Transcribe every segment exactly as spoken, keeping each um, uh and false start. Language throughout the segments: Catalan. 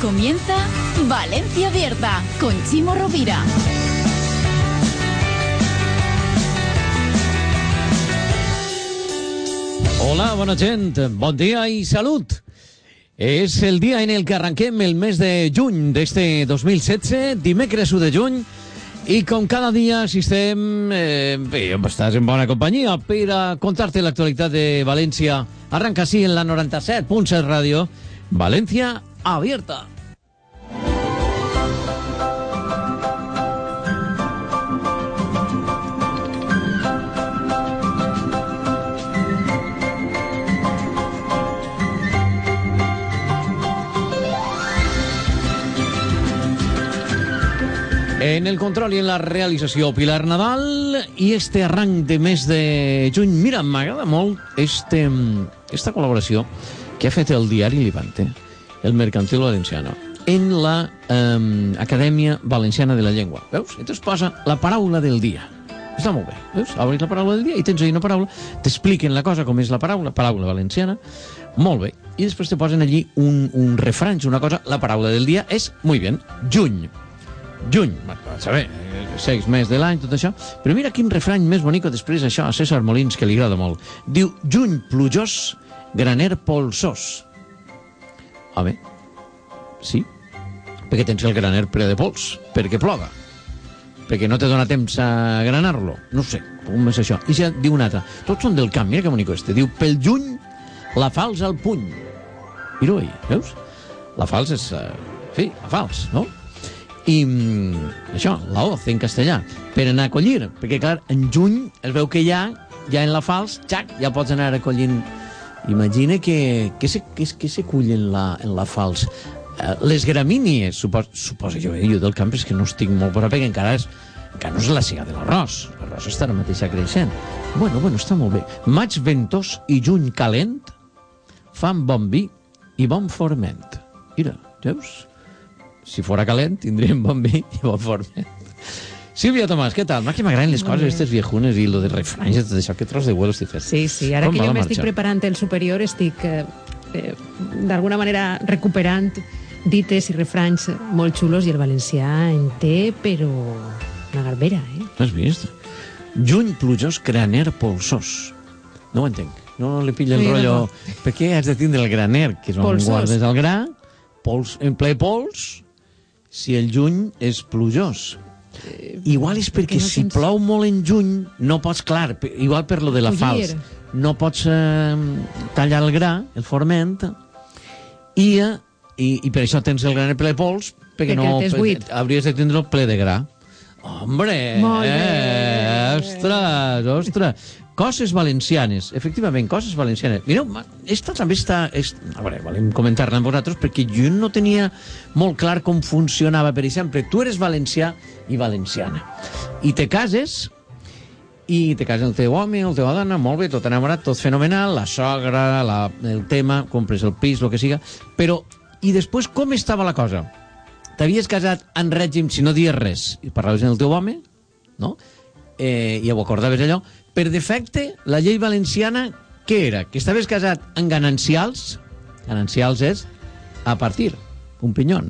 comienza Valencia Abierta con Chimo Rovira. Hola, bona gent, bon dia i salut. És el dia en el que arranquem el mes de juny d'este dos mil setze, dimecres u de juny, i com cada dia, si estem, eh, bé, estàs en bona companyia per a contar-te l'actualitat de València. Arranca així en la noranta-set punt set ràdio, València Abierta. En el control i en la realització, Pilar Nadal, i este arranc de mes de juny. Mira, m'agrada molt este, esta col·laboració que ha fet el diari Levante, el Mercantil Valenciano, en la eh, Acadèmia Valenciana de la Llengua. Veus? I es posa la paraula del dia. Està molt bé. Veus? Obris la paraula del dia i tens ahí una paraula, t'expliquen la cosa com és la paraula, paraula valenciana, molt bé. I després te posen allí un, un refranys, una cosa, la paraula del dia és, muy bien, juny. Juny, a saber, seis mesos de l'any, tot això. Però mira quin refrany més bonic després això a César Molins, que li agrada molt. Diu, juny plujós, graner polsós. Home, sí, perquè tens el graner ple de pols, perquè ploga, perquè no te dona temps a granar-lo. No sé, com és això. I ja diu un altre, tots són del camp, mira que bonic este. Diu, pel juny, la falç al puny. Mira-ho ahí, veus? La falç és, uh, sí, la falç, no? I això, la hoz en castellà, per anar a collir, perquè clar, en juny es veu que ja, ja en la falç, xac, ja pots anar recollint. Imagina que, que, se, que, que se cull en la, en la falç. Uh, les gramínies, supos, suposo jo, eh, jo del camp és que no estic molt per a perquè encara, és, encara no és la siga de l'arròs, l'arròs està ara mateix creixent. Bueno, bueno, està molt bé. Maig ventós i juny calent fan bon vi i bon forment. Mira, veus? Si fora calent, tindríem bon vi i bon forment. Sílvia Tomàs, què tal? M'ha que m'agraden les coses, aquestes viejunes i lo de refranys i tot això, que tros de huevo estic fent. Sí, sí, ara Com que va jo la m'estic marxa? preparant el superior, estic eh, eh, d'alguna manera recuperant dites i refranys molt xulos, i el valencià en té, però una garbera, eh? Has vist? Juny plujós, graner polsós. No ho entenc. No li pilla el Sí, rotllo. no. Per què has de tindre el graner, que és on Polsós. guardes el gra, pols, en ple pols, si el juny és plujós? Igual és perquè perquè no si tens- plou molt en juny, no pots, clar, pe- igual per lo de la Collir. falç, no pots eh, tallar el gra, el forment, i, eh, i, i per això tens el graner ple de pols, perquè, Perquè no, el tens buit. hauries de tindre-lo ple de gra. Hombre, Molt bé. eh, ostres, ostres. Coses valencianes, efectivament, coses valencianes. Mireu, ma- esta també està... És, a veure, volem comentar-la amb vosaltres perquè jo no tenia molt clar com funcionava. Per exemple, tu eres valencià i valenciana i te cases i te cases el teu home, el teu dona, molt bé, tot enamorat, tot fenomenal, la sogra, la, el tema, compres el pis, el que siga, però i després com estava la cosa? T'havies casat en règim, si no dies res, i parlaves amb el teu home, no? Eh, i ho acordaves allò. Per defecte, la llei valenciana, què era? Que estaves casat en ganancials, ganancials és a partir, un pinyón,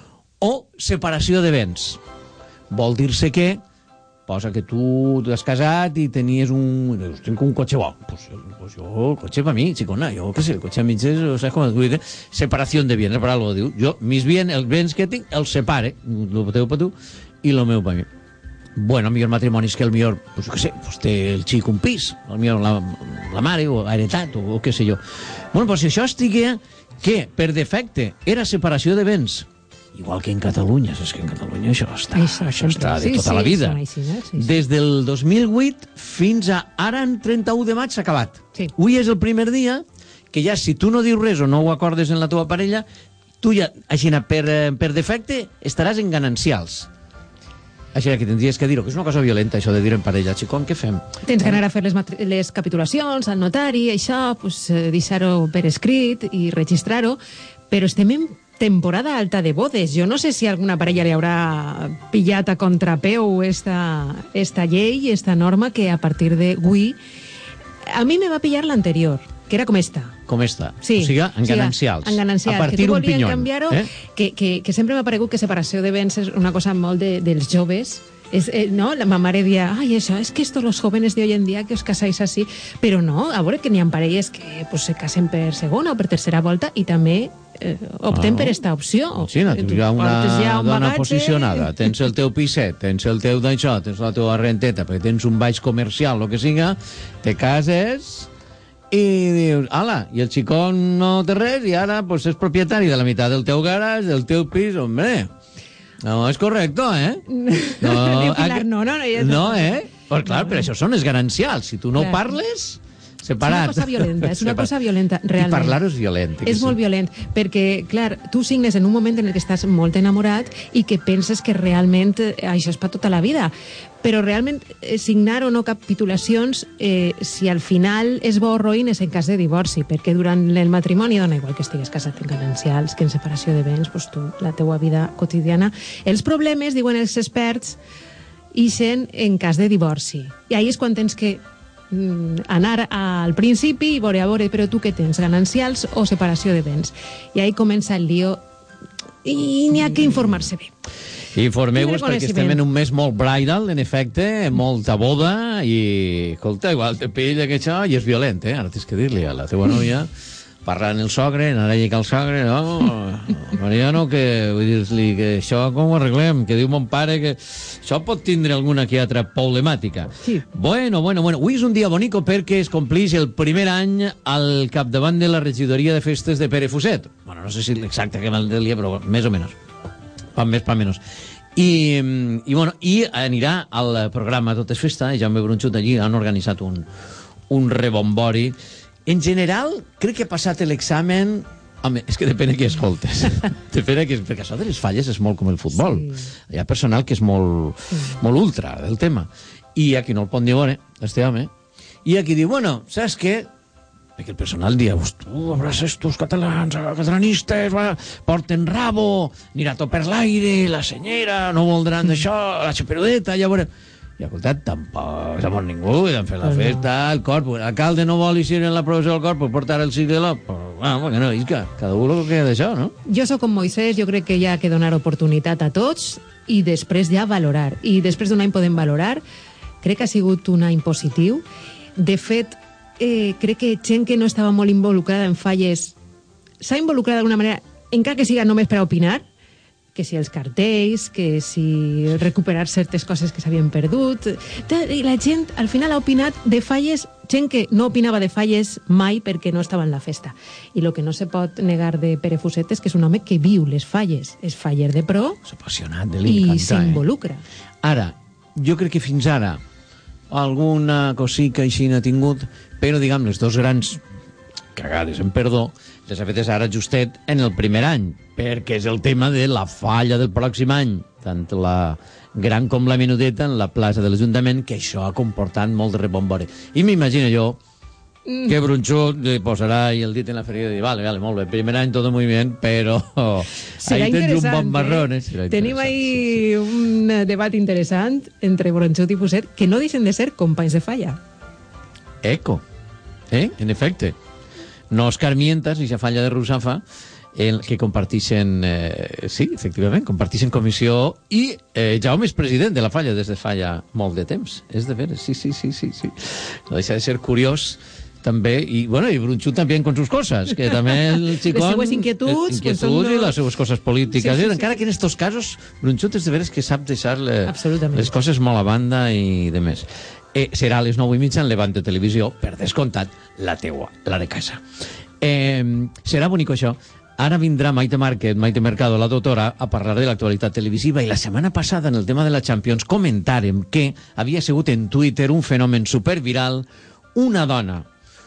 o separació de béns. Vol dir-se que, posa que tu t'has casat i tenies un... Dius, tinc un cotxe bo. Pues, pues jo, el cotxe per mi, xicona, jo què sé, el cotxe a mitges, o sigui, com es diu, separació de bienes, per algo diu. Jo, mis bienes, els béns que tinc, els separe, el teu per tu i el meu per mi. Bueno, el millor matrimoni és que el millor, pues, què sé, pues, té el xic un pis, el millor la, la mare o ha heretat o, o què sé jo. Bueno, pues si això estigué que per defecte era separació de béns, igual que en Catalunya, és que en Catalunya això està, Això això sempre. està de Sí, tota sí, la vida. són així, eh? Sí, sí. Des del dos mil vuit fins a ara, en trenta-u de maig, s'ha acabat. Sí. Avui és el primer dia que ja, si tu no dius res o no ho acordes en la teva parella, tu ja, així, per, eh, per defecte, estaràs en ganancials. Així que tindries que dir-ho, que és una cosa violenta, això de dir en parella. Xicón, què fem? Tens que anar a fer les, matri- les capitulacions al notari, això, pues, eh, deixar-ho per escrit i registrar-ho, però estem en temporada alta de bodes. Jo no sé si alguna parella li haurà pillat a contrapeu esta, esta llei, esta norma, que a partir d'avui... A mi me va pillar l'anterior. que era com esta. Com esta. Sí, o sigui, en ganancials. Sí, en ganancials. A partir d'un pinyon. pinyon. Canviar-ho, eh? que, que, que sempre m'ha paregut que separació de béns és una cosa molt de, dels joves. Es, eh, no? La ma mare dia, ai, això, és que estos los jóvenes de hoy en día que os casáis así, però no, a veure que n'hi ha parelles que pues, se casen per segona o per tercera volta i també eh, opten Ah. per esta opció. Sí, no, tu hi ha una Portes ja un dona bagatge. posicionada, tens el teu piset, tens el teu d'això, tens la teva renteta, perquè tens un baix comercial, el que siga, te cases i dius, ala, i el xicón no té res i ara pues, és propietari de la meitat del teu garatge, del teu pis, hombre. No, és correcte, eh? No, diu Pilar, no, no, no. Ja no, eh? Però, clar, per això són els ganancials. Si tu no Clar. parles, separat. És una cosa violenta, és una cosa violenta, realment. I parlar-ho és violent. que És sí. molt violent, perquè, clar, tu signes en un moment en el que estàs molt enamorat i que penses que realment eh, això és per tota la vida. Però realment eh, signar o no capitulacions, eh, si al final és bo o roïn, és en cas de divorci, perquè durant el matrimoni dona igual que estigues casat en ganancials, que en separació de béns, doncs tu, la teua vida quotidiana. Els problemes, diuen els experts, ixen en cas de divorci. I ahí és quan tens que mm, anar al principi i veure, a veure, però tu què tens, ganancials o separació de béns? I ahí comença el lío i n'hi ha que informar-se bé. Informeu-vos Tindre perquè estem coneixement. en un mes molt bridal, en efecte, molta boda i, escolta, igual te pilla que això i és violent, eh? Ara tens que dir-li a la teva nòvia parlant el sogre, anar a lligar el sogre, no, Mariano, que vull dir-li que això com ho arreglem, que diu mon pare que això pot tindre alguna que altra problemàtica. Sí. Bueno, bueno, bueno, avui és un dia bonico perquè es complix el primer any al capdavant de la regidoria de festes de Pere Fuset. Bueno, no sé si l'exacte que me'l dia, però més o menys. Pa més, pa menys. I, i, bueno, i anirà al programa Tot és festa, i Jaume Brunxut allí han organitzat un, un rebombori. En general, crec que ha passat l'examen... Home, és que depèn de qui escoltes. depèn de qui... Perquè això de les falles és molt com el futbol. Sí. Hi ha personal que és molt, sí. molt ultra del tema. I aquí no el pot dir, bueno, este home. I aquí diu, bueno, saps què? Perquè el personal dia, tu, veuràs estos catalans, catalanistes, va, porten rabo, anirà tot per l'aire, la senyera, no voldran d'això, la xaperudeta, ja veurem. I escoltat, tampoc s'ha mort ningú, i han fet la Pues no. festa, el corpo, l'alcalde no vol eixir en l'aprovació del corpo, portar el cicle de l'op, bueno, perquè no, isca, cada un el que d'això, no? Jo sóc com Moisès, jo crec que hi ha que donar oportunitat a tots i després ja valorar. I després d'un any podem valorar. Crec que ha sigut un any positiu. De fet, eh, crec que gent que no estava molt involucrada en falles s'ha involucrat d'alguna manera, encara que siga només per a opinar, que si els cartells, que si recuperar certes coses que s'havien perdut. I la gent, al final, ha opinat de falles, gent que no opinava de falles mai perquè no estava en la festa. I el que no se pot negar de Pere Fuset és que és un home que viu les falles. És faller de pro És apassionat, de li i encanta, s'involucra. Eh? Ara, jo crec que fins ara alguna cosica així n'ha tingut, però, diguem, les dos grans cagades, en perdó, les ha fetes ara justet en el primer any, perquè és el tema de la falla del pròxim any, tant la gran com la menudeta en la plaça de l'Ajuntament, que això ha comportat molt de rebombori. I m'imagino jo que Brunxut li posarà i el dit en la ferida i dir, vale, vale, molt bé, primer any tot muy bien, però Serà ahí tens un interessant, bon marrón. eh? Eh? Serà Tenim interessant, ahí un debat interessant entre Brunxut i Fuset, que no deixen de ser companys de falla. Eco, eh? En efecte. No escarmientes, i falla de Rusafa, el que comparteixen, eh, sí, efectivament, comparteixen comissió i eh, Jaume és president de la falla des de falla molt de temps. És de veres, sí, sí, sí, sí, sí. No deixa de ser curiós també, i, bueno, i Brunxut també con sus cosas, que també el xicón... Les seues inquietuds, eh, pues, inquietuds són i no- les seues coses polítiques. Sí, sí, eh? sí. Encara que en estos casos Brunxut és de veres que sap deixar le, Absolutament. les coses molt a banda i de més. Eh, serà a les nou i mitja en Levante Televisió, per descomptat, la teua, la de casa. Eh, serà bonic això. Ara vindrà Maite Márquez, Maite Mercado, la doctora, a parlar de l'actualitat televisiva, i la setmana passada, en el tema de la Champions, comentàrem que havia sigut en Twitter un fenomen superviral, una dona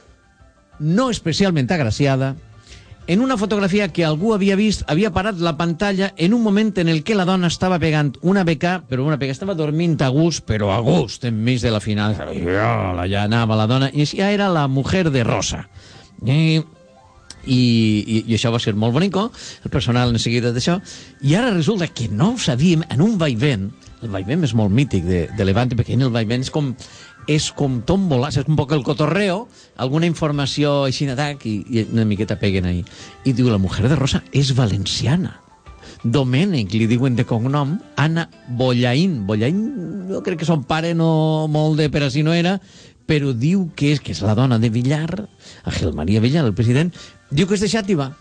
no especialment agraciada, en una fotografia que algú havia vist, havia parat la pantalla en un moment en el que la dona estava pegant una beca, però una beca, estava dormint a gust, però a gust, enmig de la final. I ja anava la dona, i ja era la mujer de Rosa. I, i, i, i això va ser molt bonico, el personal en seguida d'això, i ara resulta que no ho sabíem, en un vaivent, el vaivent és molt mític de, de Levante, perquè en el vaivent és com és com tómbola, és un poc el cotorreo, alguna informació així d'atac i, i una miqueta peguen ahí. I diu, la mujer de Rosa és valenciana. Domènec, li diuen de cognom, Anna Bollaín. Bollaín, jo crec que son pare no molt de per així no era, però diu que és, que és la dona de Villar, Ángel María Villar, el president, diu que és de Xàtiva.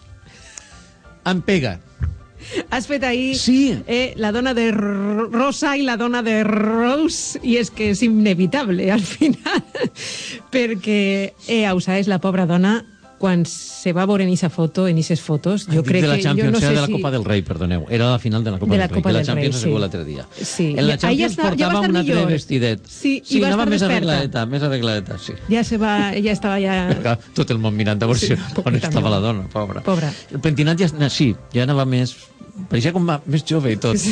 Em pega. Has fet ahir sí. eh, la dona de Rosa i la dona de Rose, i és que és inevitable al final, perquè eh, Ausa és la pobra dona, quan se va veure en aquesta foto, en aquestes fotos, jo crec de la que... Champions, jo no sé era de la si... Copa del Rei, perdoneu. Era la final de la Copa de del la Rei, Copa que la del Champions Rei, ha sigut sí. l'altre dia. Sí. En la Ja, Champions ja portava ja un altre millor. vestidet. Sí, sí i va anava estar més desperta. arregladeta, més arregladeta, sí. Ja se va, ja estava ja... Tot el món mirant a veure Sí, si on estava la dona, pobra. Pobra. El pentinat ja, sí, ja anava més... Pareixia com va, més jove i tot. Sí.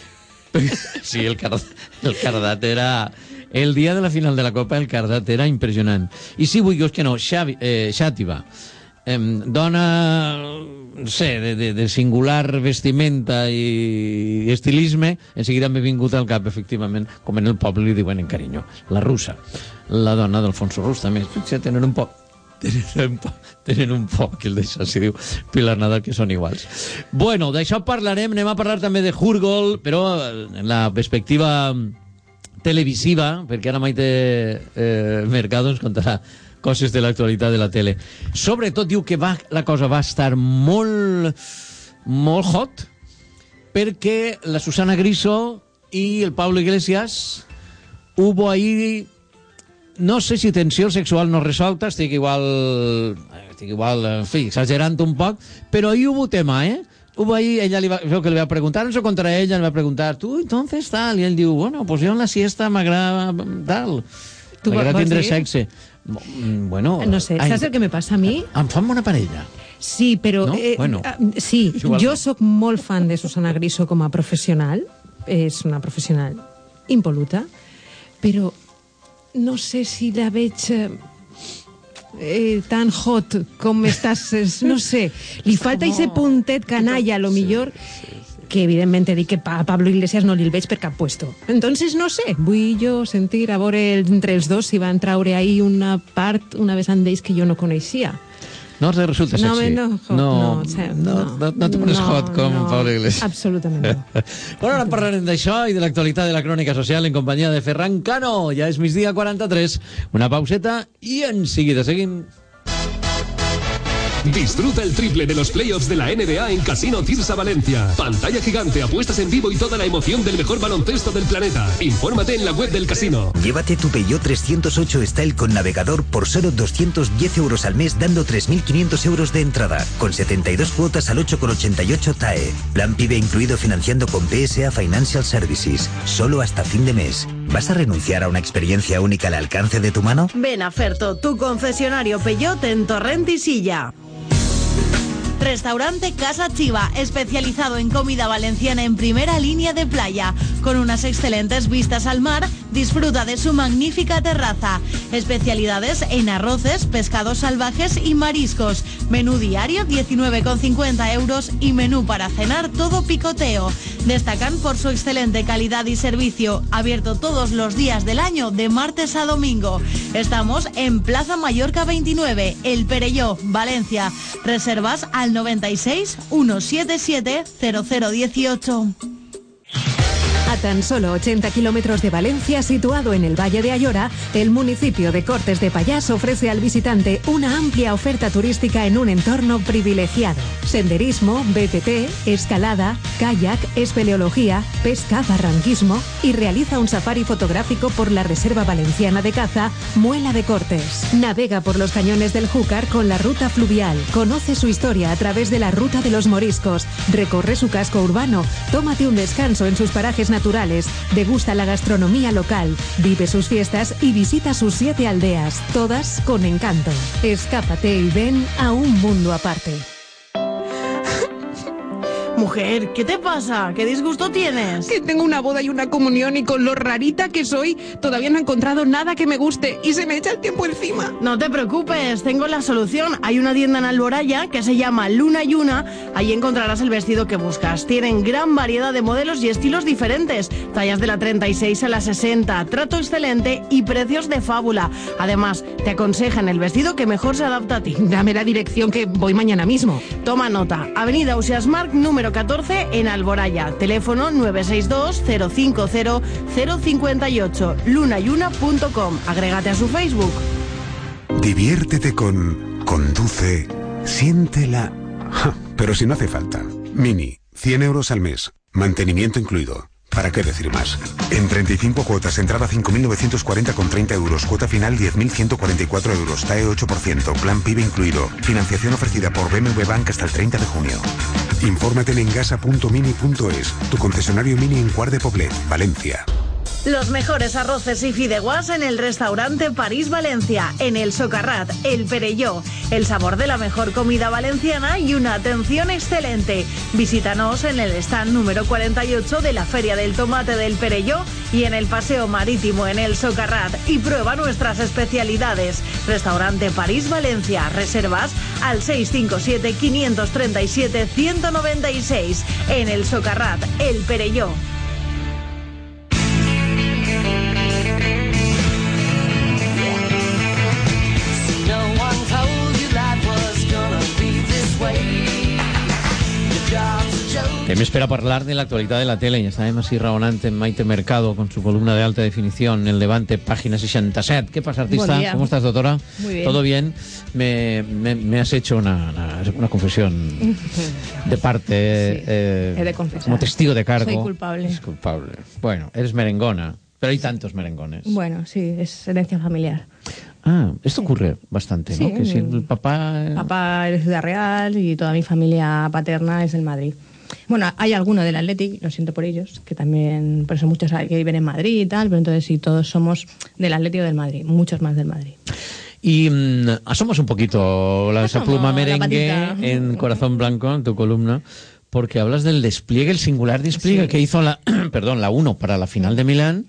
Sí, el, card, el cardat era... El dia de la final de la Copa, el cardat era impressionant. I sí, vull que no, Xavi, eh, Xàtiva, eh, dona, no sé, de, de, de singular vestimenta i estilisme, en seguida m'he vingut al cap, efectivament, com en el poble li diuen en carinyo, la russa, la dona d'Alfonso Rus, també, potser tenen un poc tenen un poc, tenen un poc el d'això, si diu Pilar Nadal, que són iguals. Bueno, d'això parlarem, anem a parlar també de Hurgol, però en la perspectiva televisiva, perquè ara Maite eh, Mercado ens contarà coses de l'actualitat de la tele. Sobretot diu que va, la cosa va estar molt, molt hot, perquè la Susana Griso i el Pablo Iglesias hubo ahí... No sé si tensió sexual no resolta, estic igual, estic igual, en fi, exagerant un poc, però ahí hubo tema, ¿eh? Hubo ahí, ella li va, creo que le va a preguntar, eso contra ella, le va a preguntar, tú entonces tal, y él diu, bueno, pues yo en la siesta m'agrada tal, m'agrada tindre sexe. Bueno... No sé, saps el que me passa a mi? Em fan bona parella. Sí, però... No? Eh, Bueno. sí, Igual jo no. sóc molt fan de Susana Griso com a professional, és una professional impoluta, però no sé si la veig eh, eh, tan hot com estàs, es, no sé, li falta ese puntet canalla, a lo millor, que evidentment dic que a Pablo Iglesias no li el veig per cap puesto. Entonces, no sé, vull jo sentir a veure entre els dos si van traure ahí una part, una vessant d'ells que jo no coneixia. No te resulta No, sexy. no, hot, no, no, o sea, no, no. no, no te pones No, hot com no, Pablo Iglesias. absolutament no. Bueno, ara parlarem d'això i de l'actualitat de la crònica social en companyia de Ferran Cano. Ja és migdia quaranta-tres, una pauseta i en seguida seguim. Disfruta el triple de los playoffs de la N B A en Casino Tirsa Valencia. Pantalla gigante, apuestas en vivo y toda la emoción del mejor baloncesto del planeta. Infórmate en la web del casino. Llévate tu Peugeot trescientos ocho Style con navegador por solo doscientos diez euros al mes, dando tres mil quinientos euros de entrada, con setenta y dos cuotas al ocho coma ochenta y ocho T A E. Plan PIBE incluido financiando con P S A Financial Services. Solo hasta fin de mes. ¿Vas a renunciar a una experiencia única al alcance de tu mano? Ven a Ferto, tu concesionario Peugeot en Torrent y Silla. Restaurante Casa Chiva, especializado en comida valenciana en primera línea de playa. Con unas excelentes vistas al mar, disfruta de su magnífica terraza. Especialidades en arroces, pescados salvajes y mariscos. Menú diario diecinueve con cincuenta euros y menú para cenar todo picoteo. Destacan por su excelente calidad y servicio, abierto todos los días del año de martes a domingo. Estamos en Plaza Mallorca veintinueve, El Perelló, Valencia. Reservas al noventa y seis, ciento setenta y siete, cero cero dieciocho. A tan solo ochenta kilómetros de Valencia, situado en el Valle de Ayora, el municipio de Cortes de Pallars ofrece al visitante una amplia oferta turística en un entorno privilegiado. Senderismo, B T T, escalada, kayak, espeleología, pesca, barranquismo y realiza un safari fotográfico por la Reserva Valenciana de Caza, Muela de Cortes. Navega por los cañones del Júcar con la ruta fluvial. Conoce su historia a través de la Ruta de los Moriscos. Recorre su casco urbano. Tómate un descanso en sus parajes naturales. naturales, degusta la gastronomía local, vive sus fiestas y visita sus siete aldeas, todas con encanto. Escápate y ven a un mundo aparte. Mujer, ¿qué te pasa? ¿Qué disgusto tienes? Que tengo una boda y una comunión y con lo rarita que soy, todavía no he encontrado nada que me guste y se me echa el tiempo encima. No te preocupes, tengo la solución. Hay una tienda en Alboraya que se llama Luna y Una. Ahí encontrarás el vestido que buscas. Tienen gran variedad de modelos y estilos diferentes. Tallas de la treinta y seis a la sesenta. Trato excelente y precios de fábula. Además, te aconsejan el vestido que mejor se adapta a ti. Dame la dirección que voy mañana mismo. Toma nota. Avenida Ausiàs Marc, número catorce, en Alboraya. Teléfono nueve seis dos cero cinco cero cero cinco ocho. lunayuna punto com. Agrégate a su Facebook. Diviértete con Conduce, siéntela. Ja, pero si no hace falta. Mini, cien euros al mes. Mantenimiento incluido. ¿Para qué decir más? En treinta y cinco cuotas, entrada cinco mil novecientos cuarenta con treinta euros, cuota final diez mil ciento cuarenta y cuatro euros, T A E ocho por ciento, plan PIB incluido. Financiación ofrecida por B M W Bank hasta el treinta de junio. Infórmate en engasa punto mini punto es, tu concesionario Mini en Cuart de Poblet, Valencia. Los mejores arroces y fideuás en el restaurante París Valencia, en el Socarrat, el Perelló. El sabor de la mejor comida valenciana y una atención excelente. Visítanos en el stand número cuarenta y ocho de la Feria del Tomate del Perelló y en el Paseo Marítimo en el Socarrat y prueba nuestras especialidades. Restaurante París Valencia. Reservas al seis cinco siete, cinco tres siete, uno nueve seis. En el Socarrat, el Perelló. Que me espera hablar de la actualidad de la tele. Y está así raonante en Maite Mercado con su columna de alta definición en Levante, página sesenta y siete. ¿Qué pasa, artista? ¿Cómo estás, doctora? Muy bien. ¿Todo bien? Me, me, me has hecho una, una, una confesión de parte. Sí, eh, he de confesar. Como testigo de cargo. Soy culpable. Es culpable. Bueno, eres merengona, pero hay tantos merengones. Bueno, sí, es herencia familiar. Ah, esto ocurre bastante, ¿no? Sí, Que si el papá... Papá es de Ciudad Real y toda mi familia paterna es del Madrid. Bueno, hay alguno del Athletic, lo siento por ellos, que también, por eso muchos que viven en Madrid y tal, pero entonces sí, todos somos del Athletic o del Madrid, muchos más del Madrid. Y mmm, asomos un poquito la, esa Asomo pluma la merengue patita. en Corazón Blanco, en tu columna, porque hablas del despliegue, el singular despliegue Sí. que hizo la, perdón, la uno para la final de Milán,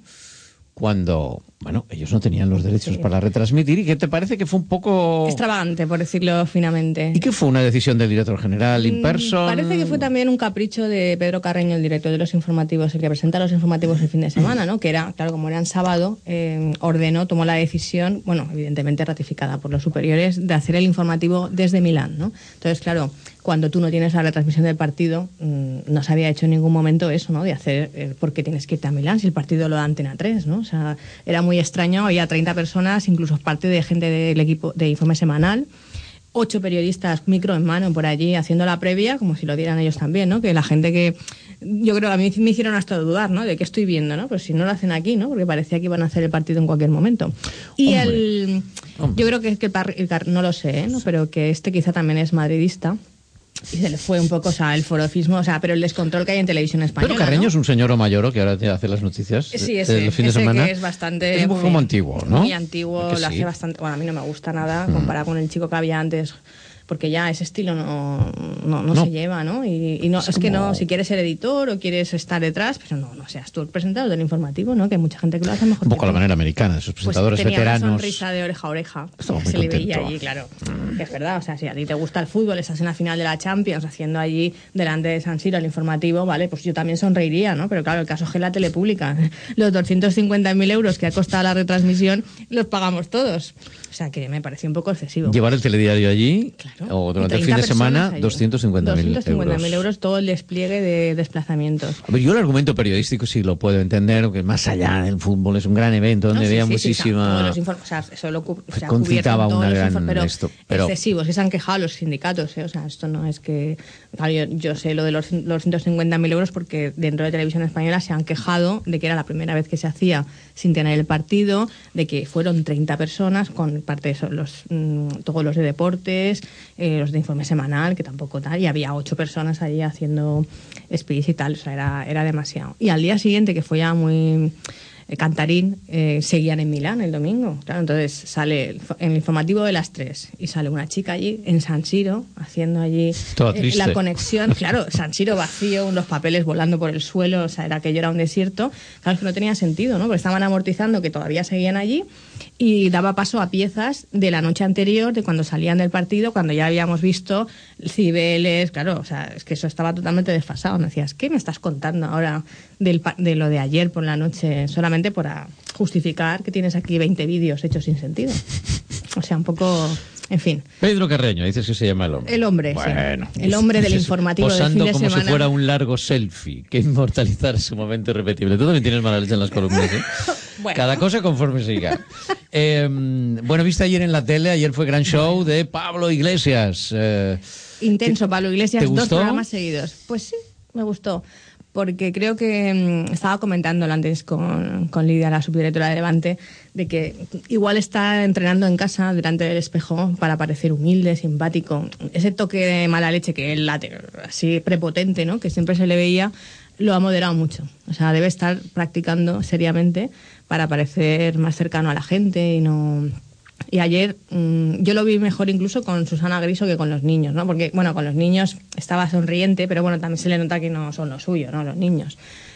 cuando, bueno, ellos no tenían los derechos Sí. para retransmitir, y que te parece que fue un poco... Extravagante, por decirlo finamente. ¿Y qué fue una decisión del director general, in Mm, person? Parece que fue también un capricho de Pedro Carreño, el director de los informativos, el que presenta los informativos el fin de semana, ¿no? Que era, claro, como eran sábado, eh, ordenó, tomó la decisión, bueno, evidentemente ratificada por los superiores, de hacer el informativo desde Milán, ¿no? Entonces, claro, cuando tú no tienes la retransmisión del partido, mmm, no se había hecho en ningún momento eso, ¿no? De hacer, eh, ¿por qué tienes que irte a Milán si el partido lo da Antena tres, ¿no? O sea, era muy extraño, había treinta personas, incluso parte de gente del equipo de Informe Semanal, ocho periodistas micro en mano por allí haciendo la previa, como si lo dieran ellos también, ¿no? Que la gente que, yo creo, a mí me hicieron hasta dudar, ¿no? De qué estoy viendo, ¿no? Pues si no lo hacen aquí, ¿no? Porque parecía que iban a hacer el partido en cualquier momento. Y Hombre. el, Hombre. yo creo que, que el, par- el car- no lo sé, ¿eh? ¿no? Pero que este quizá también es madridista. Y se le fue un poco, o sea, el forofismo, o sea, pero el descontrol que hay en televisión española. Pero Carreño ¿no? es un señor mayoro que ahora te hace las noticias Sí, eh, ese, del fin de ese semana. que es bastante... Es muy como antiguo, ¿no? Muy antiguo, Que lo sí. hace bastante... Bueno, a mí no me gusta nada comparado con el chico que había antes, porque ya ese estilo no, no, no No. se lleva, ¿no? Y, y no, Es es, que como- no, si quieres ser editor o quieres estar detrás, pero no, no seas tú el presentador del informativo, ¿no? Que hay mucha gente que lo hace mejor Un poco que a la tú. manera americana, esos Pues presentadores tenía veteranos. una sonrisa de oreja a oreja. Estaba muy Se le veía contento. allí, claro. Que es verdad, o sea, si a ti te gusta el fútbol, estás en la final de la Champions haciendo allí delante de San Siro el informativo, vale, pues yo también sonreiría, ¿no? Pero claro, el caso es que la tele pública, los doscientos cincuenta mil euros que ha costado la retransmisión, los pagamos todos. O sea, que me pareció un poco excesivo. Llevar el telediario allí, Claro. o durante Y el fin de treinta semana, personas allí. doscientos cincuenta mil doscientos cincuenta mil euros. euros todo el despliegue de desplazamientos. A ver, yo el argumento periodístico sí lo puedo entender, que más allá del fútbol es un gran evento donde No, sí, había sí, sí, o sea, todos muchísima... los inform- o sea, eso lo cu- o sea, concitaba cubierto en todos una los gran inform- pero, esto, pero- excesivos, que se han quejado los sindicatos, ¿eh? O sea, esto no es que... Claro, yo, yo sé lo de los, los doscientos cincuenta mil euros porque dentro de Televisión Española se han quejado de que era la primera vez que se hacía sin tener el partido, de que fueron treinta personas con parte de eso, los, mm, todos los de deportes, eh, los de Informe Semanal, que tampoco tal, y había ocho personas allí haciendo speech y tal, o sea, era, era demasiado. Y al día siguiente, que fue ya muy... eh, Cantarín, eh, seguían en Milán el domingo. Claro, entonces sale en el informativo de las tres y sale una chica allí en San Siro haciendo allí eh, la conexión. Claro, San Siro vacío, unos papeles volando por el suelo, o sea, era aquello era un desierto. Claro, es que no tenía sentido, ¿no? Porque estaban amortizando que todavía seguían allí y daba paso a piezas de la noche anterior, de cuando salían del partido, cuando ya habíamos visto Cibeles, claro, o sea, es que eso estaba totalmente desfasado. Me decías, ¿qué me estás contando ahora del, de lo de ayer por la noche? Solamente para justificar que tienes aquí veinte vídeos hechos sin sentido. O sea, un poco... En fin. Pedro Carreño, dices que se llama el hombre. El hombre, bueno, sí. El hombre del informativo de fin de semana. Posando como si fuera un largo selfie, que inmortalizar ese momento irrepetible. Tú también tienes mala leche en las columnas, ¿eh? Bueno. Cada cosa conforme siga. Eh, bueno, viste ayer en la tele, ayer fue gran show de Pablo Iglesias. Eh, Intenso, Pablo Iglesias, ¿te gustó? Dos programas seguidos. Pues sí, me gustó. Porque creo que mmm, estaba comentándolo antes con, con Lidia, la subdirectora de Levante, de que igual está entrenando en casa delante del espejo para parecer humilde, simpático. Ese toque de mala leche que él late, así prepotente, ¿no? Que siempre se le veía, lo ha moderado mucho. O sea, debe estar practicando seriamente para parecer más cercano a la gente y no... Y ayer mmm, yo lo vi mejor incluso con Susana Griso que con los niños, ¿no? Porque, bueno, con los niños estaba sonriente, pero bueno, también se le nota que no son lo suyo, ¿no? Los niños.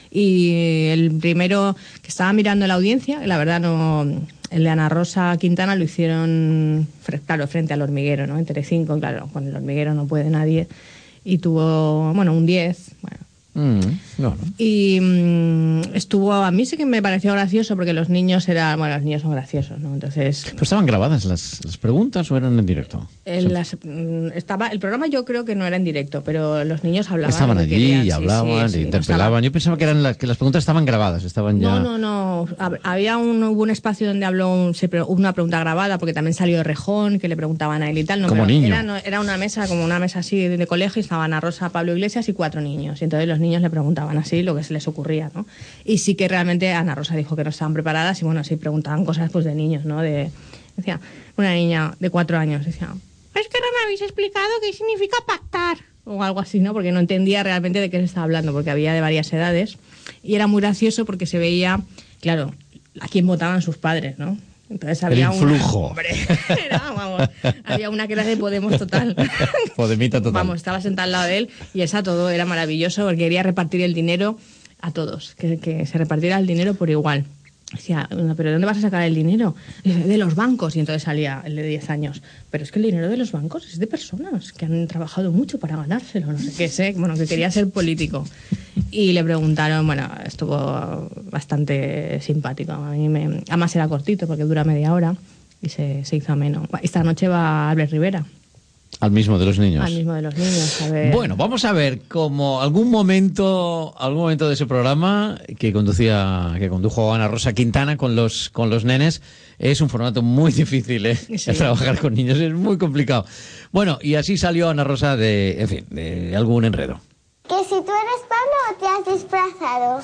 Y el primero que estaba mirando la audiencia, que la verdad no... El de Ana Rosa Quintana lo hicieron, claro, frente al hormiguero, ¿no? En Telecinco, claro, con el hormiguero no puede nadie. Y tuvo, bueno, un diez, bueno... Mm, no, no. Y mmm, estuvo, a mí sí que me pareció gracioso porque los niños eran, bueno, los niños son graciosos, ¿no? Entonces... ¿Pero estaban grabadas las, las preguntas o eran en directo? En las, estaba, el programa yo creo que no era en directo, pero los niños hablaban. Estaban allí querían, y hablaban, sí, sí, y sí, interpelaban. no estaba... Yo pensaba que eran las, que las preguntas estaban grabadas, estaban ya... No, no, no. Había un, hubo un espacio donde habló un, se, una pregunta grabada porque también salió Rejón, que le preguntaban a él y tal. No, como niño. Era, no, era una mesa, como una mesa así de, de colegio, y estaban Ana Rosa, Pablo Iglesias y cuatro niños. Y entonces los niños le preguntaban así lo que se les ocurría, ¿no? Y sí que realmente Ana Rosa dijo que no estaban preparadas y bueno, sí preguntaban cosas pues de niños, ¿no? De, decía, una niña de cuatro años decía, es que no me habéis explicado qué significa pactar o algo así, ¿no? Porque no entendía realmente de qué se estaba hablando, porque había de varias edades y era muy gracioso porque se veía, claro, a quién votaban sus padres, ¿no? Entonces había el influjo. Una, hombre, era, vamos, había una que era de Podemos total. Podemita total. Vamos, estaba sentada al lado de él y esa todo era maravilloso porque quería repartir el dinero a todos, que, que se repartiera el dinero por igual. Decía, ¿pero de dónde vas a sacar el dinero? De los bancos. Y entonces salía el de diez años. Pero es que el dinero de los bancos es de personas que han trabajado mucho para ganárselo, no sé qué sé, bueno, que quería ser político. Y le preguntaron, bueno, estuvo bastante simpático. A mí me, además era cortito porque dura media hora y se, se hizo ameno. Esta noche va Albert Rivera. Al mismo de los niños. Al mismo de los niños, a ver. Bueno, vamos a ver como algún momento, algún momento de ese programa que conducía, que condujo Ana Rosa Quintana con los con los nenes. Es un formato muy difícil, ¿eh? Sí. Trabajar con niños es muy complicado. Bueno, y así salió Ana Rosa de, en fin, de algún enredo. Que si tú eres Pablo o te has disfrazado.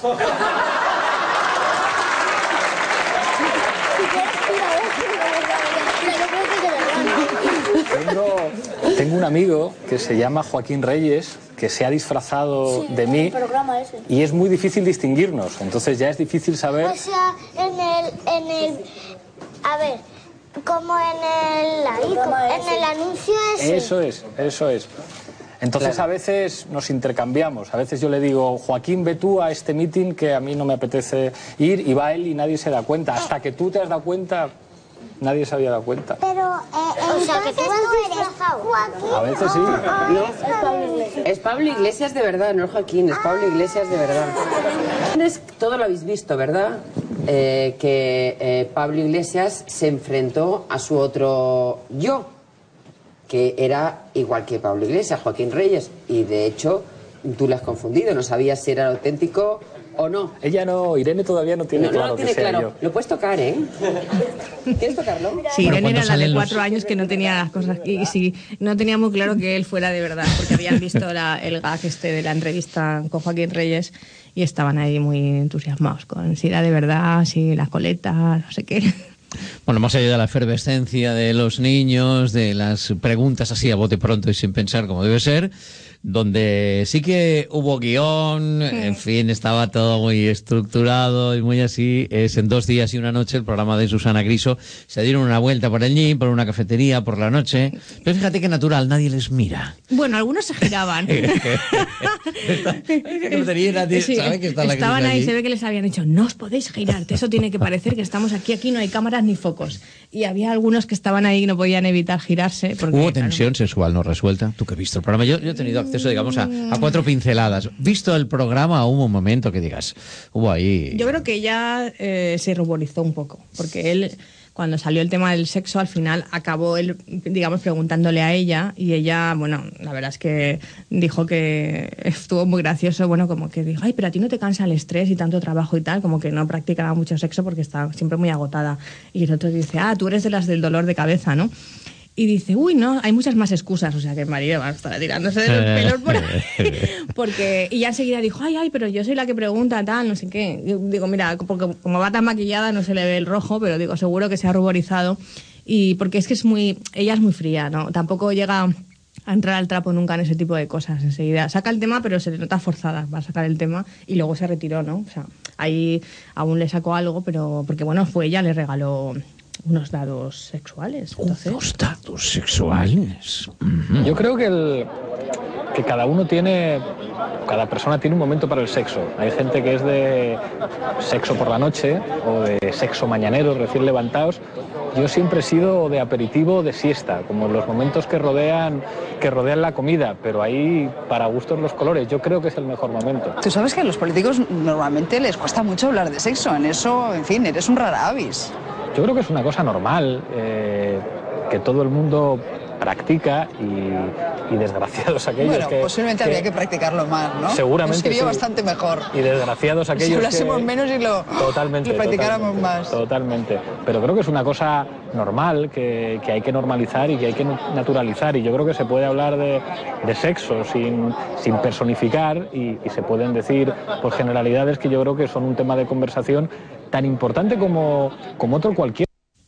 Tengo, tengo un amigo que se llama Joaquín Reyes, que se ha disfrazado sí, de mí y es muy difícil distinguirnos, entonces ya es difícil saber... O sea, en el... En el a ver, como en el, ahí, como en el anuncio ese. Eso es, eso es. Entonces claro. A veces nos intercambiamos, a veces yo le digo, Joaquín, ve tú a este meeting que a mí no me apetece ir, y va él y nadie se da cuenta, hasta que tú te has dado cuenta... Nadie se había dado cuenta. Pero, eh, o sea, que tú eres Joaquín. A veces sí. No, es Pablo Iglesias. Es Pablo Iglesias de verdad, no es Joaquín, es Pablo Iglesias de verdad. Todo lo habéis visto, ¿verdad? Eh, que eh, Pablo Iglesias se enfrentó a su otro yo, que era igual que Pablo Iglesias, Joaquín Reyes. Y de hecho, tú lo has confundido, no sabías si era auténtico o no. Ella no, Irene todavía no tiene no, claro no lo tiene que sea claro. yo. Lo puedes tocar, ¿eh? ¿Quieres tocarlo? Sí, bueno, Irene era la de los... cuatro años que no tenía las cosas... Y sí, no tenía muy claro que él fuera de verdad, porque habían visto la, el gag este de la entrevista con Joaquín Reyes y estaban ahí muy entusiasmados con si era de verdad, si las coletas, no sé qué... Bueno, más allá de la efervescencia de los niños, de las preguntas así a bote pronto y sin pensar como debe ser, donde sí que hubo guión, en fin, estaba todo muy estructurado y muy así. Es En dos días y una noche, el programa de Susana Griso. Se dieron una vuelta por allí, por una cafetería, por la noche. Pero fíjate que natural, nadie les mira. Bueno, algunos se giraban. Esta, esta cafetería, nadie Sí, sabe que está la estaban ahí, allí. se ve que les habían dicho, no os podéis girarte, eso tiene que parecer que estamos aquí, aquí no hay cámaras ni focos. Y había algunos que estaban ahí y no podían evitar girarse. Porque, Hubo tensión claro, sexual no resuelta. Tú que has visto el programa. Yo, yo he tenido acceso, digamos, a, a cuatro pinceladas. Visto el programa, hubo un momento que digas, hubo ahí... Yo creo que ella eh, se ruborizó un poco, porque él, cuando salió el tema del sexo, al final acabó él, digamos, preguntándole a ella, y ella, bueno, la verdad es que dijo que estuvo muy gracioso, bueno, como que dijo, ay, pero a ti no te cansa el estrés y tanto trabajo y tal, como que no practicaba mucho sexo porque estaba siempre muy agotada. Y el otro dice, ah, tú eres de las del dolor de cabeza, ¿no? Y dice, uy, no, hay muchas más excusas. O sea, que el marido va a estar tirándose de los pelos por ahí. Porque, y ya enseguida dijo, ay, ay, pero yo soy la que pregunta, tal, no sé qué. Yo digo, mira, porque como va tan maquillada no se le ve el rojo, pero digo, seguro que se ha ruborizado. Y porque es que es muy, ella es muy fría, ¿no? Tampoco llega a entrar al trapo nunca en ese tipo de cosas. Enseguida saca el tema, pero se le nota forzada para sacar el tema, y luego se retiró, ¿no? O sea, ahí aún le sacó algo, pero porque, bueno, fue ella, le regaló unos dados sexuales. Entonces... Unos dados sexuales. Yo creo que, el, que cada uno tiene, cada persona tiene un momento para el sexo. Hay gente que es de sexo por la noche o de sexo mañanero, recién levantados. Yo siempre he sido de aperitivo, de siesta, como los momentos que rodean, que rodean la comida, pero ahí para gustos los colores. Yo creo que es el mejor momento. Tú sabes que a los políticos normalmente les cuesta mucho hablar de sexo. En eso, en fin, eres un rara avis. Yo creo que es una cosa normal, eh, que todo el mundo practica y, y desgraciados aquellos bueno, que... Bueno, posiblemente que, habría que practicarlo más, ¿no? Seguramente sería sí. bastante mejor. Y desgraciados aquellos si hablásemos que... menos y lo, totalmente, lo practicáramos totalmente, más. Totalmente. Pero creo que es una cosa normal, que, que hay que normalizar y que hay que naturalizar. Y yo creo que se puede hablar de, de sexo sin, sin personificar y, y se pueden decir pues, generalidades que yo creo que son un tema de conversación tan importante como, como otro cualquier.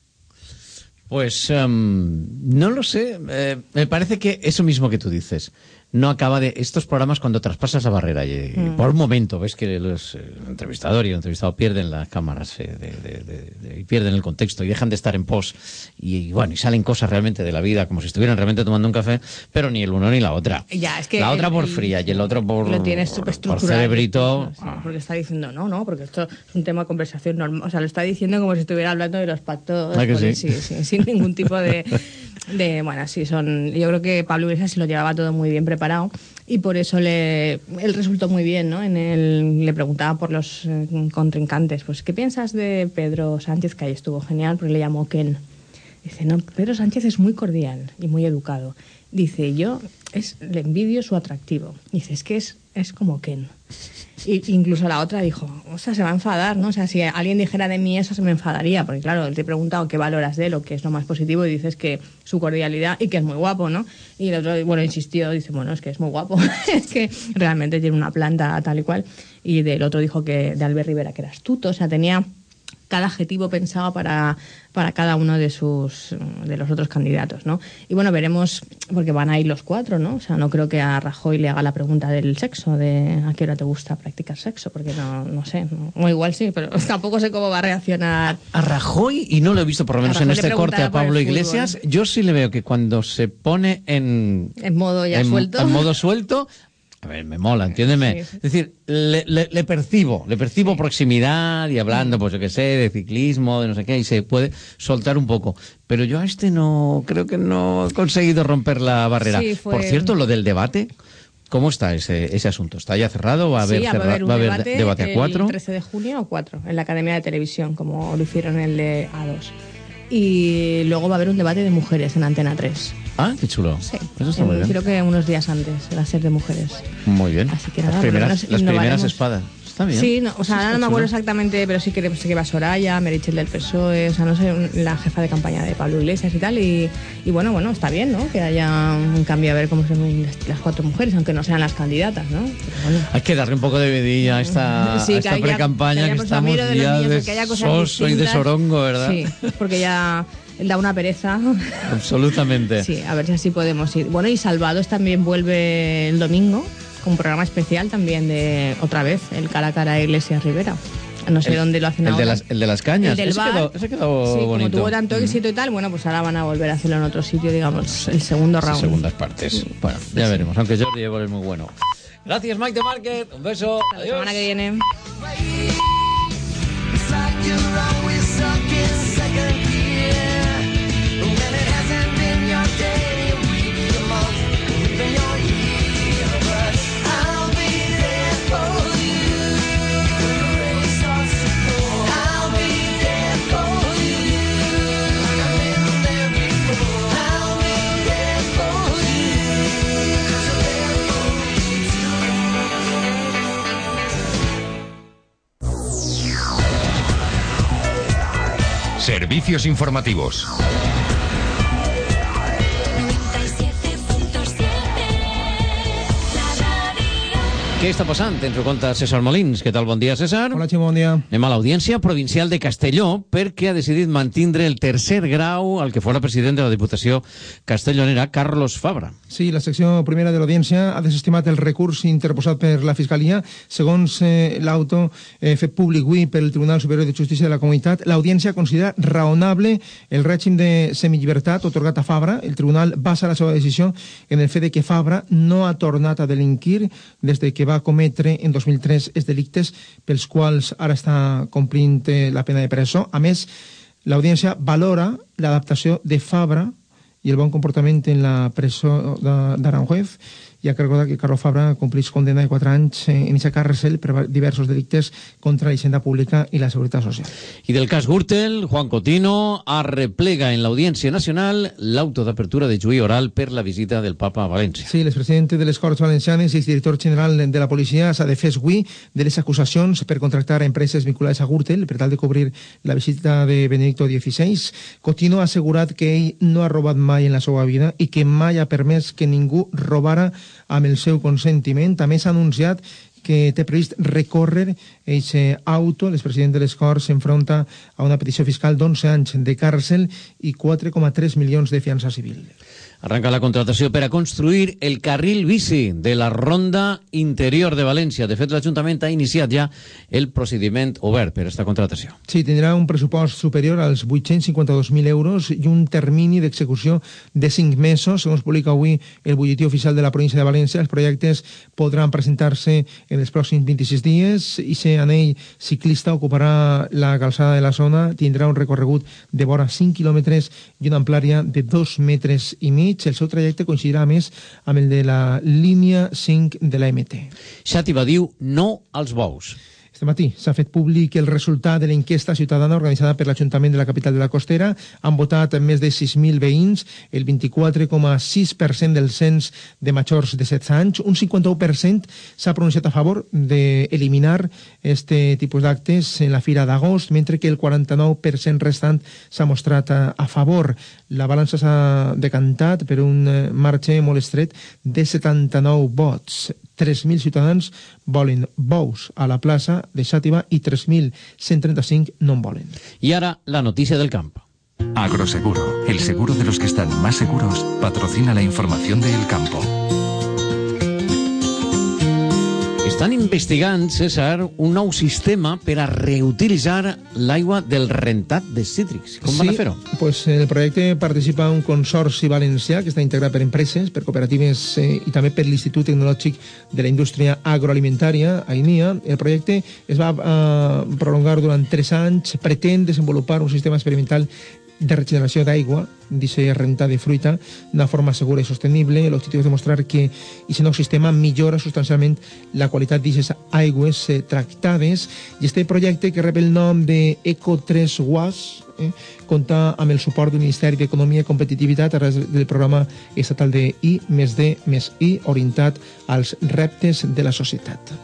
Pues um, no lo sé, eh, me parece que eso mismo que tú dices, no acaba de... Estos programas cuando traspasas la barrera y, mm. y por un momento ves que los, el entrevistador y el entrevistado pierden las cámaras eh, de, de, de, de, y pierden el contexto y dejan de estar en pos y, y bueno, y salen cosas realmente de la vida como si estuvieran realmente tomando un café, pero ni el uno ni la otra. Ya, es que la otra el, por fría y el otro por, lo tienes súper por cerebrito. Sí, porque está diciendo, no, no, porque esto es un tema de conversación normal. O sea, lo está diciendo como si estuviera hablando de los pactos. ¿Ah, que sí? Sí, sí, sin ningún tipo de... de bueno, sí, son... Yo creo que Pablo Iglesias se lo llevaba todo muy bien preparado y por eso le, él resultó muy bien, ¿no? En el, le preguntaba por los eh, contrincantes, pues, ¿qué piensas de Pedro Sánchez? Que ahí estuvo genial, porque le llamó Ken. Dice, no, Pedro Sánchez es muy cordial y muy educado. Dice, yo es, le envidio su atractivo. Dice, es que es, es como Ken. Y incluso la otra dijo, o sea, se va a enfadar, ¿no? O sea, si alguien dijera de mí eso se me enfadaría, porque claro, te he preguntado qué valoras de él o qué es lo más positivo y dices que su cordialidad y que es muy guapo, ¿no? Y el otro, bueno, insistió, dice, bueno, es que es muy guapo, es que realmente tiene una planta tal y cual. Y del otro dijo que de Albert Rivera que era astuto, o sea, tenía cada adjetivo pensado para, para cada uno de sus de los otros candidatos, ¿no? Y bueno, veremos, porque van a ir los cuatro, ¿no? O sea, no creo que a Rajoy le haga la pregunta del sexo, de a qué hora te gusta practicar sexo, porque no, no sé, no, o igual sí, pero tampoco sé cómo va a reaccionar. A Rajoy, y no lo he visto por lo menos en este corte a Pablo Iglesias, yo sí le veo que cuando se pone en... En modo ya en, suelto. En modo suelto... A ver, me mola, entiéndeme. Sí, sí. Es decir, le, le, le percibo, le percibo sí. proximidad y hablando, pues yo qué sé, de ciclismo, de no sé qué, y se puede soltar un poco. Pero yo a este no, creo que no he conseguido romper la barrera. Sí, fue... Por cierto, lo del debate, ¿cómo está ese, ese asunto? ¿Está ya cerrado? ¿Va a haber, sí, cerra... va a haber un ¿va a haber debate, debate a cuatro? El trece de junio o cuatro, en la Academia de Televisión, como lo hicieron en el de A dos. Y luego va a haber un debate de mujeres en Antena tres. Ah, qué chulo. Sí. Eso está muy bien. Creo que unos días antes va a ser de mujeres. Muy bien. Así que nada, las primeras, las primeras espadas. Está bien. Sí, no, o sea, sí, no me acuerdo exactamente, pero sí que sé que va Soraya, Meritxell del P S O E, o sea, no sé, la jefa de campaña de Pablo Iglesias y tal, y, y bueno, bueno, está bien, ¿no? Que haya un cambio a ver cómo se ven las cuatro mujeres, aunque no sean las candidatas, ¿no? Pero bueno. Hay que darle un poco de vidilla a esta, sí, a esta pre-campaña que, que estamos de ya niños, de que haya soso y de sorongo, ¿verdad? Sí, porque ya da una pereza. Absolutamente. Sí, a ver si así podemos ir. Bueno, y Salvados también vuelve el domingo, con un programa especial también de, otra vez, el cara a cara Iglesias Rivera. No sé el, dónde lo hacen el ahora. De las, el de las cañas. El del ese, bar. Quedó, ese quedó sí, bonito. Como tuvo tanto éxito y tal, bueno, pues ahora van a volver a hacerlo en otro sitio, digamos, el segundo round. Segundas partes. Sí. Bueno, ya sí. veremos, aunque Jordi Évole es muy bueno. Gracias, Mike de Market. Un beso. Hasta la semana que viene. Servicios informativos. Què està passant? Ens ho conta César Molins. Què tal? Bon dia, César. Hola, Ximo, bon dia. Anem a l'Audiència Provincial de Castelló perquè ha decidit mantindre el tercer grau al que fora president de la Diputació castellonera, Carlos Fabra. Sí, la secció primera de l'Audiència ha desestimat el recurs interposat per la Fiscalia. Segons eh, l'auto eh, fet públic avui pel Tribunal Superior de Justícia de la Comunitat, l'Audiència considera raonable el règim de semillibertat otorgat a Fabra. El Tribunal basa la seva decisió en el fet de que Fabra no ha tornat a delinquir des de que va va cometre en dos mil tres els delictes pels quals ara està complint la pena de presó. A més, l'Audiència valora l'adaptació de Fabra i el bon comportament en la presó d'Aranjuez. Hi ha que recordar que Carlos Fabra compleix condena de quatre anys en aquesta càrcel per diversos delictes contra la hisenda pública i la seguretat social. I del cas Gürtel, Juan Cotino arreplega en l'Audiència Nacional l'auto d'apertura de juí oral per la visita del Papa a València. Sí, l'expresident de les Corts Valencianes i el director general de la policia s'ha defès avui de les acusacions per contractar a empreses vinculades a Gürtel per tal de cobrir la visita de Benedicto dieciséis. Cotino ha assegurat que ell no ha robat mai en la seva vida i que mai ha permès que ningú robara amb el seu consentiment. A més, ha anunciat que té previst recórrer aquest auto. L'expresident de les Corts s'enfronta a una petició fiscal d'onze anys de càrcel i quatre coma tres milions de fiança civil. Arranca la contratació per a construir el carril bici de la Ronda Interior de València. De fet, l'Ajuntament ha iniciat ja el procediment obert per a aquesta contratació. Sí, tindrà un pressupost superior als vuit-cents cinquanta-dos mil euros i un termini d'execució de cinc mesos. Segons publica avui el butlletí oficial de la província de València, els projectes podran presentar-se en els pròxims vint-i-sis dies i si anell ciclista ocuparà la calçada de la zona, tindrà un recorregut de vora cinc quilòmetres i una amplària de dos metres i mig. El seu trajecte coincidirà més amb el de la línia cinc de la M T. Xàtiva diu no als bous. Este matí s'ha fet públic el resultat de l'enquesta ciutadana organitzada per l'Ajuntament de la capital de la Costera. Han votat més de sis mil veïns, el vint-i-quatre coma sis per cent del cens de majors de setze anys. Un cinquanta-u per cent s'ha pronunciat a favor d'eliminar este tipus d'actes en la Fira d'Agost, mentre que el quaranta-nou per cent restant s'ha mostrat a, a favor. La balança s'ha decantat per un marge molt estret de setanta-nou vots. tres mil ciutadans volen bous a la plaça de Xàtiva i tres mil cent trenta-cinc no en volen. Y ahora la noticia del campo. Agroseguro, el seguro de los que están más seguros, patrocina la información de El Campo. Estan investigant, César, un nou sistema per a reutilitzar l'aigua del rentat de cítrics. Com van sí, a fer-ho? Pues en el projecte participa un consorci valencià que està integrat per empreses, per cooperatives eh, i també per l'Institut Tecnològic de la Indústria Agroalimentària, AINIA. El projecte es va eh, prolongar durant tres anys, pretén desenvolupar un sistema experimental de regeneració d'aigua, d'aquest rentar de fruita, d'una forma segura i sostenible. L'objectiu és demostrar que aquest nou sistema millora substancialment la qualitat d'aquestes aigües eh, tractades. I aquest projecte, que rep el nom de Eco tres W A S, eh, compta amb el suport del Ministeri d'Economia i Competitivitat a través del programa estatal de I més D més I, orientat als reptes de la societat.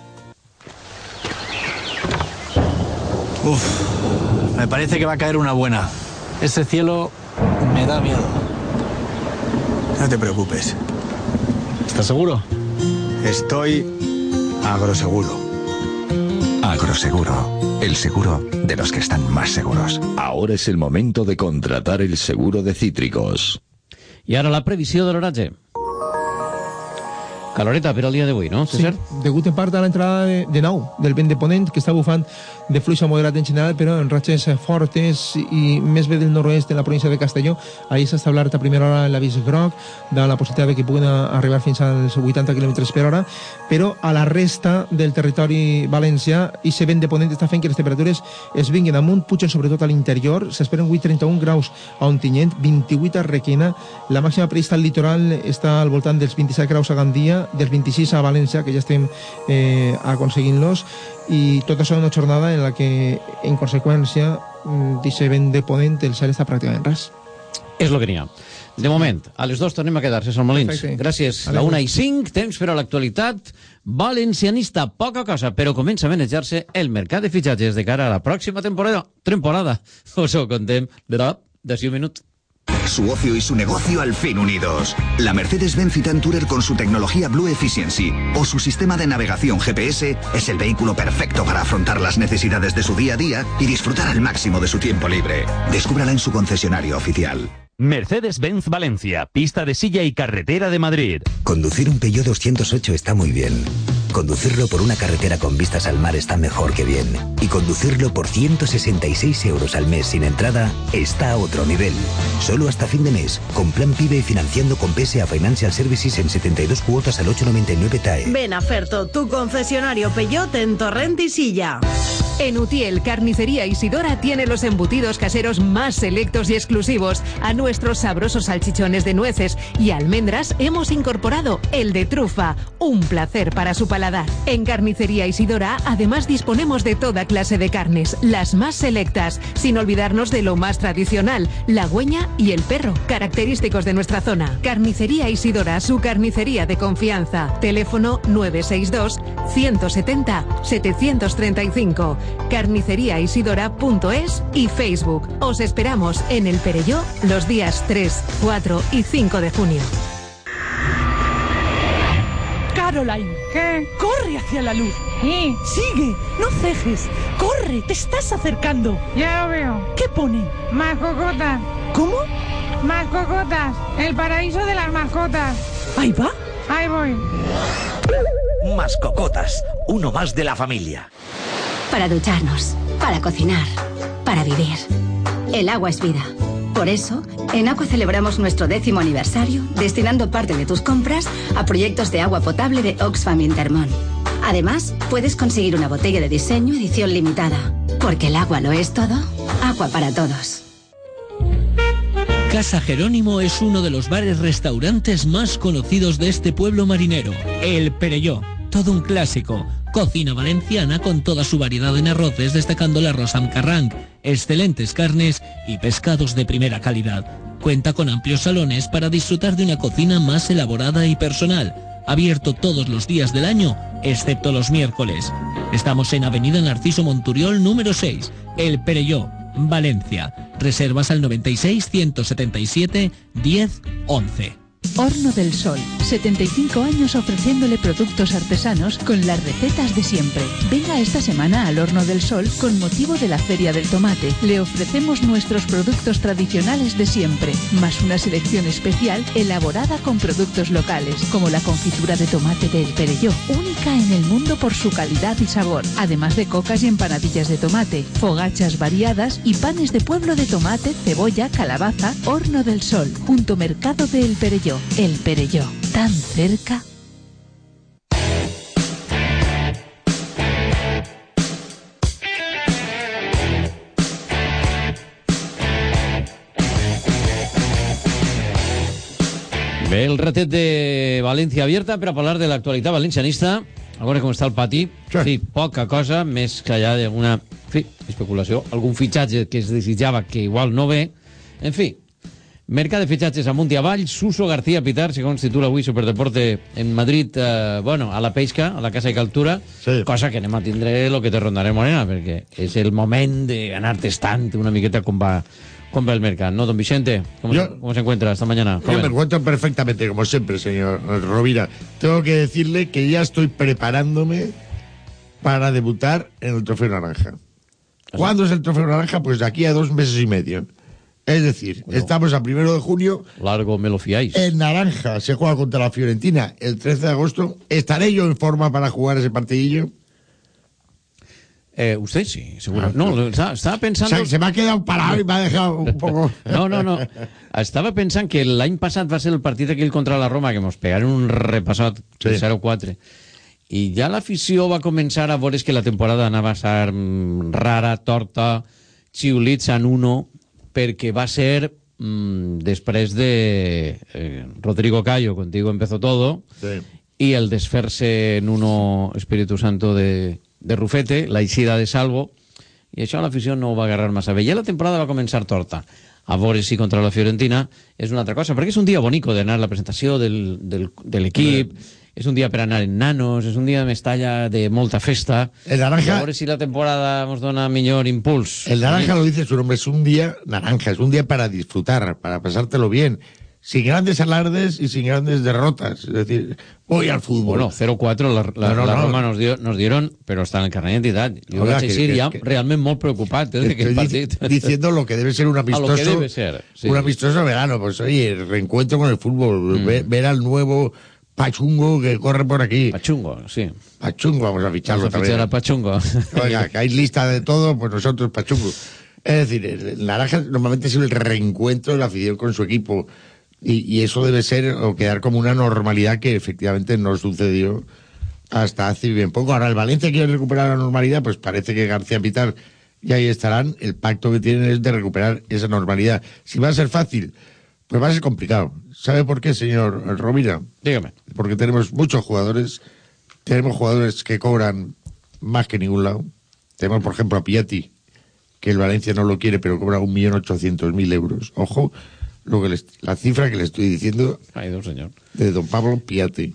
Uf, me parece que va a caer una buena. Ese cielo me da miedo. No te preocupes. ¿Estás seguro? Estoy agroseguro. Agroseguro, el seguro de los que están más seguros. Ahora es el momento de contratar el seguro de cítricos. I ara la previsió de l'oratge. Caloreta per al dia d'avui, no, César? Sí, degut en part a l'entrada de, de nou del vent de ponent, que està bufant de fluix a moderat en general, però en ratxes fortes i més bé del nord-oest de la província de Castelló. Ahir s'ha establert a primera hora l'avís groc de la possibilitat de que puguen arribar fins als vuitanta quilòmetres per hora, però a la resta del territori valencià i se vent de ponent està fent que les temperatures es vinguin amunt, pugen sobretot a l'interior. S'esperen avui trenta-un graus a Ontinyent, vint-i-vuit a Requena, la màxima prevista al litoral està al voltant dels vint-i-set graus a Gandia, dels vint-i-sis a València, que ja estem eh, aconseguint-los, i tot això una jornada en la que, en conseqüència, d'aquest vent de ponent, el cel està pràcticament ras. És el que n'hi ha. De moment, a les dos tornem a quedar, César Molins. Perfecte. Gràcies. La una i cinc, temps per a l'actualitat valencianista. Poca cosa, però comença a manejar-se el mercat de fitxatges de cara a la pròxima temporada. Temporada. Us ho contem de un minut. Su ocio y su negocio al fin unidos. La Mercedes-Benz Citan Tourer con su tecnología Blue Efficiency o su sistema de navegación G P S es el vehículo perfecto para afrontar las necesidades de su día a día y disfrutar al máximo de su tiempo libre. Descúbrala en su concesionario oficial. Mercedes-Benz Valencia, pista de silla y carretera de Madrid. Conducir un Peugeot doscientos ocho está muy bien. Conducirlo por una carretera con vistas al mar está mejor que bien. Y conducirlo por ciento sesenta y seis euros al mes sin entrada está a otro nivel. Solo hasta fin de mes, con plan PIBE y financiando con P S A Financial Services en setenta y dos cuotas al ocho noventa y nueve T A E. Ven a Ferto, tu concesionario Peugeot en Torrent y Silla. En Utiel, Carnicería Isidora tiene los embutidos caseros más selectos y exclusivos. A nuestros sabrosos salchichones de nueces y almendras hemos incorporado el de trufa, un placer para su paladar. En Carnicería Isidora, además disponemos de toda clase de carnes, las más selectas, sin olvidarnos de lo más tradicional, la güeña y el perro, característicos de nuestra zona. Carnicería Isidora, su carnicería de confianza. Teléfono nueve seis dos, ciento setenta, setecientos treinta y cinco. carnicería isidora punto es y Facebook. Os esperamos en el Perelló los días tres, cuatro y cinco de junio. Caroline, ¿qué? Corre hacia la luz. ¿Y? Sigue, no cejes. Corre, te estás acercando. Ya lo veo. ¿Qué pone? Mascocotas. ¿Cómo? Mascocotas. El paraíso de las mascotas. Ahí va. Ahí voy. Mascocotas, uno más de la familia. Para ducharnos, para cocinar, para vivir. El agua es vida. Por eso, en Aqua celebramos nuestro décimo aniversario destinando parte de tus compras a proyectos de agua potable de Oxfam Intermón. Además, puedes conseguir una botella de diseño edición limitada. Porque el agua lo es todo, agua para todos. Casa Jerónimo es uno de los bares-restaurantes más conocidos de este pueblo marinero. El Perelló, todo un clásico. Cocina valenciana con toda su variedad en arroces, destacando el arroz amb carranc, excelentes carnes y pescados de primera calidad. Cuenta con amplios salones para disfrutar de una cocina más elaborada y personal. Abierto todos los días del año, excepto los miércoles. Estamos en Avenida Narciso Monturiol número seis, El Perelló, Valencia. Reservas al noventa y seis, ciento setenta y siete, diez, once. Horno del Sol, setenta y cinco años ofreciéndole productos artesanos con las recetas de siempre. Venga esta semana al Horno del Sol con motivo de la Feria del Tomate. Le ofrecemos nuestros productos tradicionales de siempre, más una selección especial elaborada con productos locales, como la confitura de tomate del Perelló, única en el mundo por su calidad y sabor, además de cocas y empanadillas de tomate, fogachas variadas y panes de pueblo de tomate, cebolla, calabaza. Horno del Sol, punto mercado de El Perelló. El Perelló, tan cerca. Bé, el ratet de València Abierta per a parlar de l'actualitat valencianista. A veure com està el pati. Sí. Sí, poca cosa, més que allà d'alguna fi, especulació, algun fitxatge que es desitjava que igual no ve. En fi, mercat de fitxatges amunt i avall. Suso García Pitar, segons titula avui Superdeporte en Madrid, eh, bueno, a la Pesca, a la Casa de Cultura, sí. Cosa que anem a tindre lo que te rondaré morena, perquè és el moment d'anar testant una miqueta com va, com va el mercat, ¿no, don Vicente? ¿Cómo, yo, se, ¿cómo se encuentra esta mañana? Yo me encuentro perfectamente, como siempre, señor Rovira. Tengo que decirle que ya estoy preparándome para debutar en el Trofeo Naranja. ¿Cuándo es el Trofeo Naranja? Pues de aquí a dos meses y medio. Es decir, bueno, estamos a primero de junio. Largo me lo fiáis. En Naranja se juega contra la Fiorentina el trece de agosto. ¿Estaré yo en forma para jugar ese partidillo? Eh, usted sí, seguro. Ah, no, estaba, estaba pensando... O sea, se me ha quedado parado y me ha dejado un poco... No, no, no. Estava pensant que l'any passat va ser el partit aquell contra la Roma, que mos pegaren un repassat de sí. zero quatre. I ja l'afició va començar a veure que la temporada anava a ser rara, torta, xiulits en uno, perquè va ser mmm, després de eh, Rodrigo Cayo, contigo empezó todo, sí. y el desfer-se en uno Espíritu Santo de... de Rufete, la eixida de Salvo, i això l'afició no ho va agarrar massa bé. Ja la temporada va començar torta. A veure si contra la Fiorentina és una altra cosa, perquè és un dia bonico d'anar a la presentació del, del, de l'equip, és un dia per anar en nanos, és un dia de Mestalla de molta festa. El naranja... A veure si la temporada nos dona millor impuls. El naranja lo dice su nombre, es un día naranja, es un día para disfrutar, para pasártelo bien. Sin grandes alardes y sin grandes derrotas. Es decir, voy al fútbol. Bueno, cero cuatro la, la, no, no, la Roma no. Nos, dio, nos dieron, pero hasta en el carnet d'identitat. Jo vaig aixir ja realment molt preocupat eh, d'aquest partit. Diciendo lo que debe ser un amistoso. A lo que debe ser, sí. Un amistoso verano. Pues oye, el reencuentro con el fútbol. Mm. Ver, ver al nuevo Pachungo que corre por aquí. Pachungo, sí. Pachungo, vamos a ficharlo vamos a fichar también. A Pachungo. Oiga, que hay lista de todo, pues nosotros Pachungo. Es decir, el Naranja normalmente es el reencuentro de la afición con su equipo. Y, y eso debe ser o quedar como una normalidad que efectivamente no sucedió hasta hace bien poco. Ahora el Valencia quiere recuperar la normalidad, pues parece que García Pitar y ahí estarán. El pacto que tienen es de recuperar esa normalidad. Si va a ser fácil, pues va a ser complicado. ¿Sabe por qué, señor Rovira? Dígame. Porque tenemos muchos jugadores, tenemos jugadores que cobran más que ningún lado. Tenemos, por ejemplo, a Piatti, que el Valencia no lo quiere, pero cobra un millón ochocientos mil euros. Ojo, lo que les, la cifra que le estoy diciendo. Ay, don señor. De don Pablo Piatti.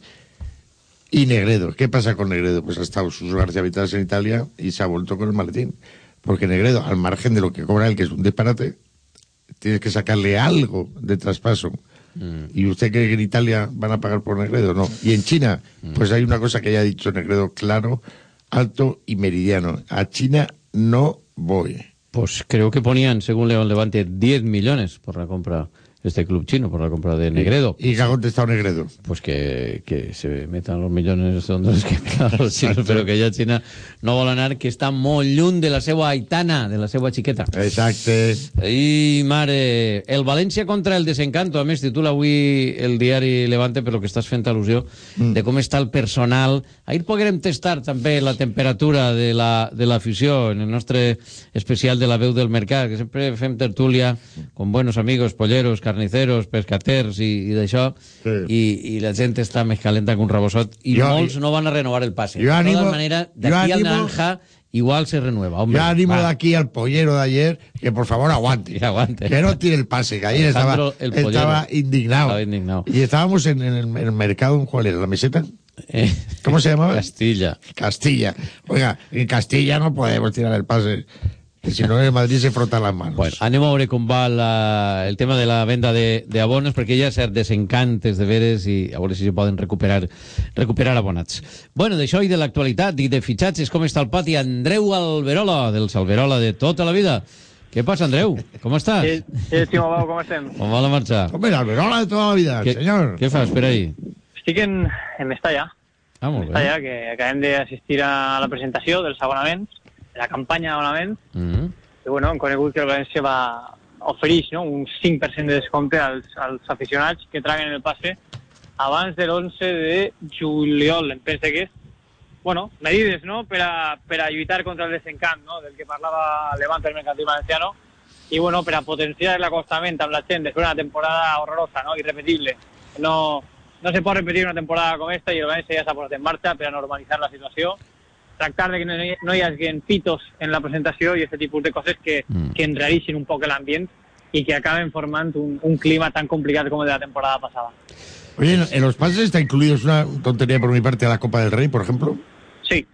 Y Negredo. ¿Qué pasa con Negredo? Pues ha estado sus García Vitales en Italia y se ha vuelto con el maletín. Porque Negredo, al margen de lo que cobra él, que es un disparate, tienes que sacarle algo de traspaso. Mm. ¿Y usted cree que en Italia van a pagar por Negredo? No. Y en China, mm. pues hay una cosa que ya ha dicho Negredo claro, alto y meridiano. A China no voy. Pues creo que ponían, según León Levante, diez millones por la compra, este club chino, por la compra de Negredo. ¿Y qué ha contestado Negredo? Pues que, que se metan los millones donde les quedan los chinos, pero que ja China no vol anar, que està molt lluny de la seva aitana, de la seva xiqueta. Exacte. I, mare, el València contra el Desencanto, a més, titula avui el diari Levante, per lo que estàs fent al·lusió, mm. de com està el personal. Ahir podrem testar també la temperatura de la, de l'afició en el nostre especial de la veu del mercat, que sempre fem tertúlia con buenos amigos, polleros, carniceros, pescaters i, i d'això, sí. i, i la gent està més calenta que un rabosot, i yo, molts no van a renovar el pase. De animo, todas maneras, de aquí animo, al naranja igual se renueva. Hombre, yo animo va. de aquí al pollero de ayer que por favor aguante. Que aguante. Que no tire el pase, que ayer estaba, estaba, indignado. estaba indignado. Y estábamos en, en, el, en el mercado, ¿cuál era? ¿La meseta? Eh, ¿Cómo se llamaba? Castilla. Castilla. Oiga, en Castilla no podemos tirar el pase. Que si no en Madrid se frotan las manos. Bueno, anem a veure com va la, el tema de la venda de, de abonos, perquè hi ha cert desencantes de veres i a veure si se poden recuperar recuperar abonats. Bueno, d'això i de l'actualitat i de fitxatges, com està el pati? Andreu Alberola, del Salverola de tota la vida. ¿Qué pasa, Andreu? ¿Cómo estás? Sí, sí, estimado Pau, ¿cómo estén? ¿Cómo va la marcha? Hombre, el Alberola de toda la vida, ¿Qué, señor. ¿Qué fas per ahí? Estic en, en Mestalla. Ah, molt bé. Mestalla, que acabem d'assistir a la presentació dels abonaments, de la campanya d'abonaments, mm-hmm. i bueno, hem conegut que el València va oferir, no?, un cinc per cent de descompte als, als aficionats que traguen el passe abans de l'onze de juliol, em penso que és. Bueno, medides, no?, per a, per a lluitar contra el desencant, no?, del que parlava Levante el mercantil valenciano, i bueno, per a potenciar l'acostament amb la gent després d'una temporada horrorosa, no?, irrepetible. No, no se pot repetir una temporada com esta i el València ja s'ha posat en marxa per a normalitzar la situació, tractar de que no hi, no hi hagi pitos en la presentació i aquest tipus de coses que, mm. que enrareixin un poc l'ambient i que acaben formant un, un clima tan complicat com el de la temporada pasada. Oye, ¿en los pases está incluido, es una tontería por mi parte, a la Copa del Rey, por ejemplo? Sí,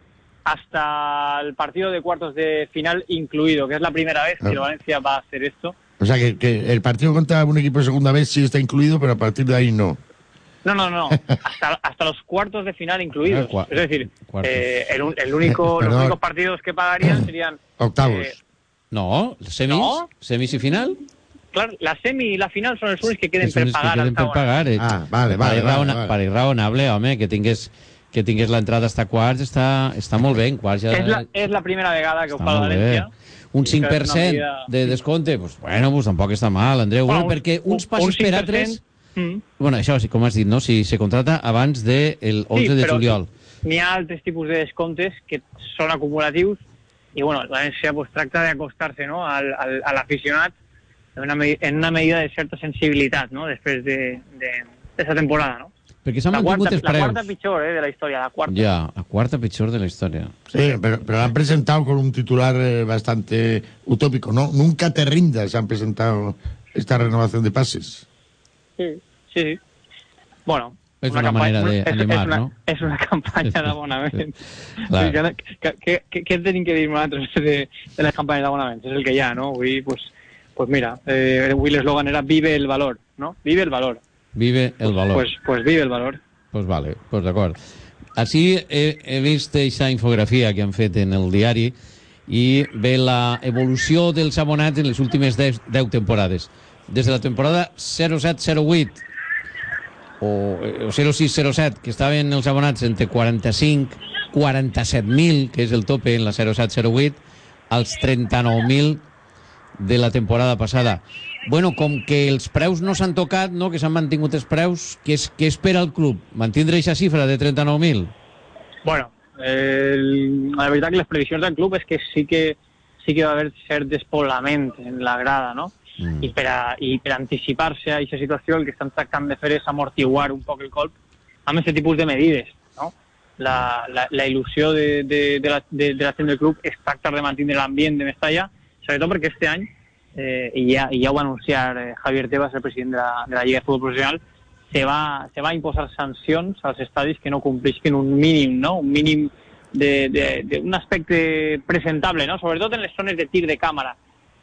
hasta el partido de cuartos de final incluido, que es la primera vez que el Valencia va a hacer esto. O sea, que, que el partido contra un equipo de segunda vez sí está incluido, pero a partir de ahí no. No, no, no, hasta, hasta los cuartos de final incluidos. Ah, cua- es decir, cuartos. eh, el, un- el único, los Perdón. únicos partidos que pagarían serían... Octavos. eh, No, semis, No. semis y final. claro, la semi y la final són els únics que queden És per uns que pagar. queden al per segon. pagar. Eh? Ah, vale, per, vale, raona, vale, vale. per raonable, home, que tingués, que tingués l'entrada hasta quarts, està, està molt bé. En quarts ja... És la, és la primera vegada que ho està fa el molt bé. València. Un I cinc per que és una cent medida- de descompte, pues, bueno, pues tampoc està mal, Andreu. Bueno, Bueno, perquè un- uns passos un cinc per per altres... cent, mm. Bueno, això, sí, com has dit, no? Si se contrata abans del onze de però juliol. N'hi ha altres tipus de descomptes que són acumulatius i bueno, el València pues, tracta d'acostar-se no, al, al, a l'aficionat en, una, me- en una medida de certa sensibilitat no, després de, de, de esa temporada. No? Perquè s'han La, mantingut quarta, els la preus. quarta pitjor eh, de la història, la quarta. Ya, la cuarta pitjor de la historia. Sí, pero, pero lo han presentado con un titular eh, bastante utópico, ¿no? Nunca te rindas, han presentado esta renovación de pases. Sí, sí, sí. Bueno, Es una manera de és, animar, és una, no? És una campanya d'abonament. Clar. Què, què, què, què tenim que dir nosaltres de, de les campanyes d'abonaments? És el que hi ha, no? Avui, pues, pues mira, eh, avui l'eslògan era Vive el valor, no? Vive el valor. Vive el valor. Pues, pues vive el valor. Pues vale, pues d'acord. Així he, he vist aquesta infografia que han fet en el diari i ve la evolució dels abonats en les últimes deu temporades. Des de la temporada zero set zero vuit o, o zero sis zero set, que estaven els abonats entre quaranta-cinc i quaranta-set mil, que és el tope en la zero set zero vuit, als trenta-nou mil de la temporada passada. Bueno, com que els preus no s'han tocat, no, que s'han mantingut els preus, què, és, què espera el club? Mantindre aquesta xifra de trenta-nou mil? Bueno, eh, la veritat que les previsions del club és que sí que, sí que va haver cert despoblament en la grada, no? Mm. I, per a, I per anticipar-se a aquesta situació el que estan tractant de fer és amortiguar un poc el colp amb aquest tipus de medides, no? La, la, la il·lusió de, de, de, la, de, de la gent del club és tractar de mantenir l'ambient de Mestalla, sobretot perquè este any, eh, i, ja, i ja ho va anunciar eh, Javier Tebas, el president de la, de la Lliga de Futbol Professional, se va, se va imposar sancions als estadis que no complisquen un mínim, no? Un mínim de, de, de un aspecte presentable, no? Sobretot en les zones de tir de càmera.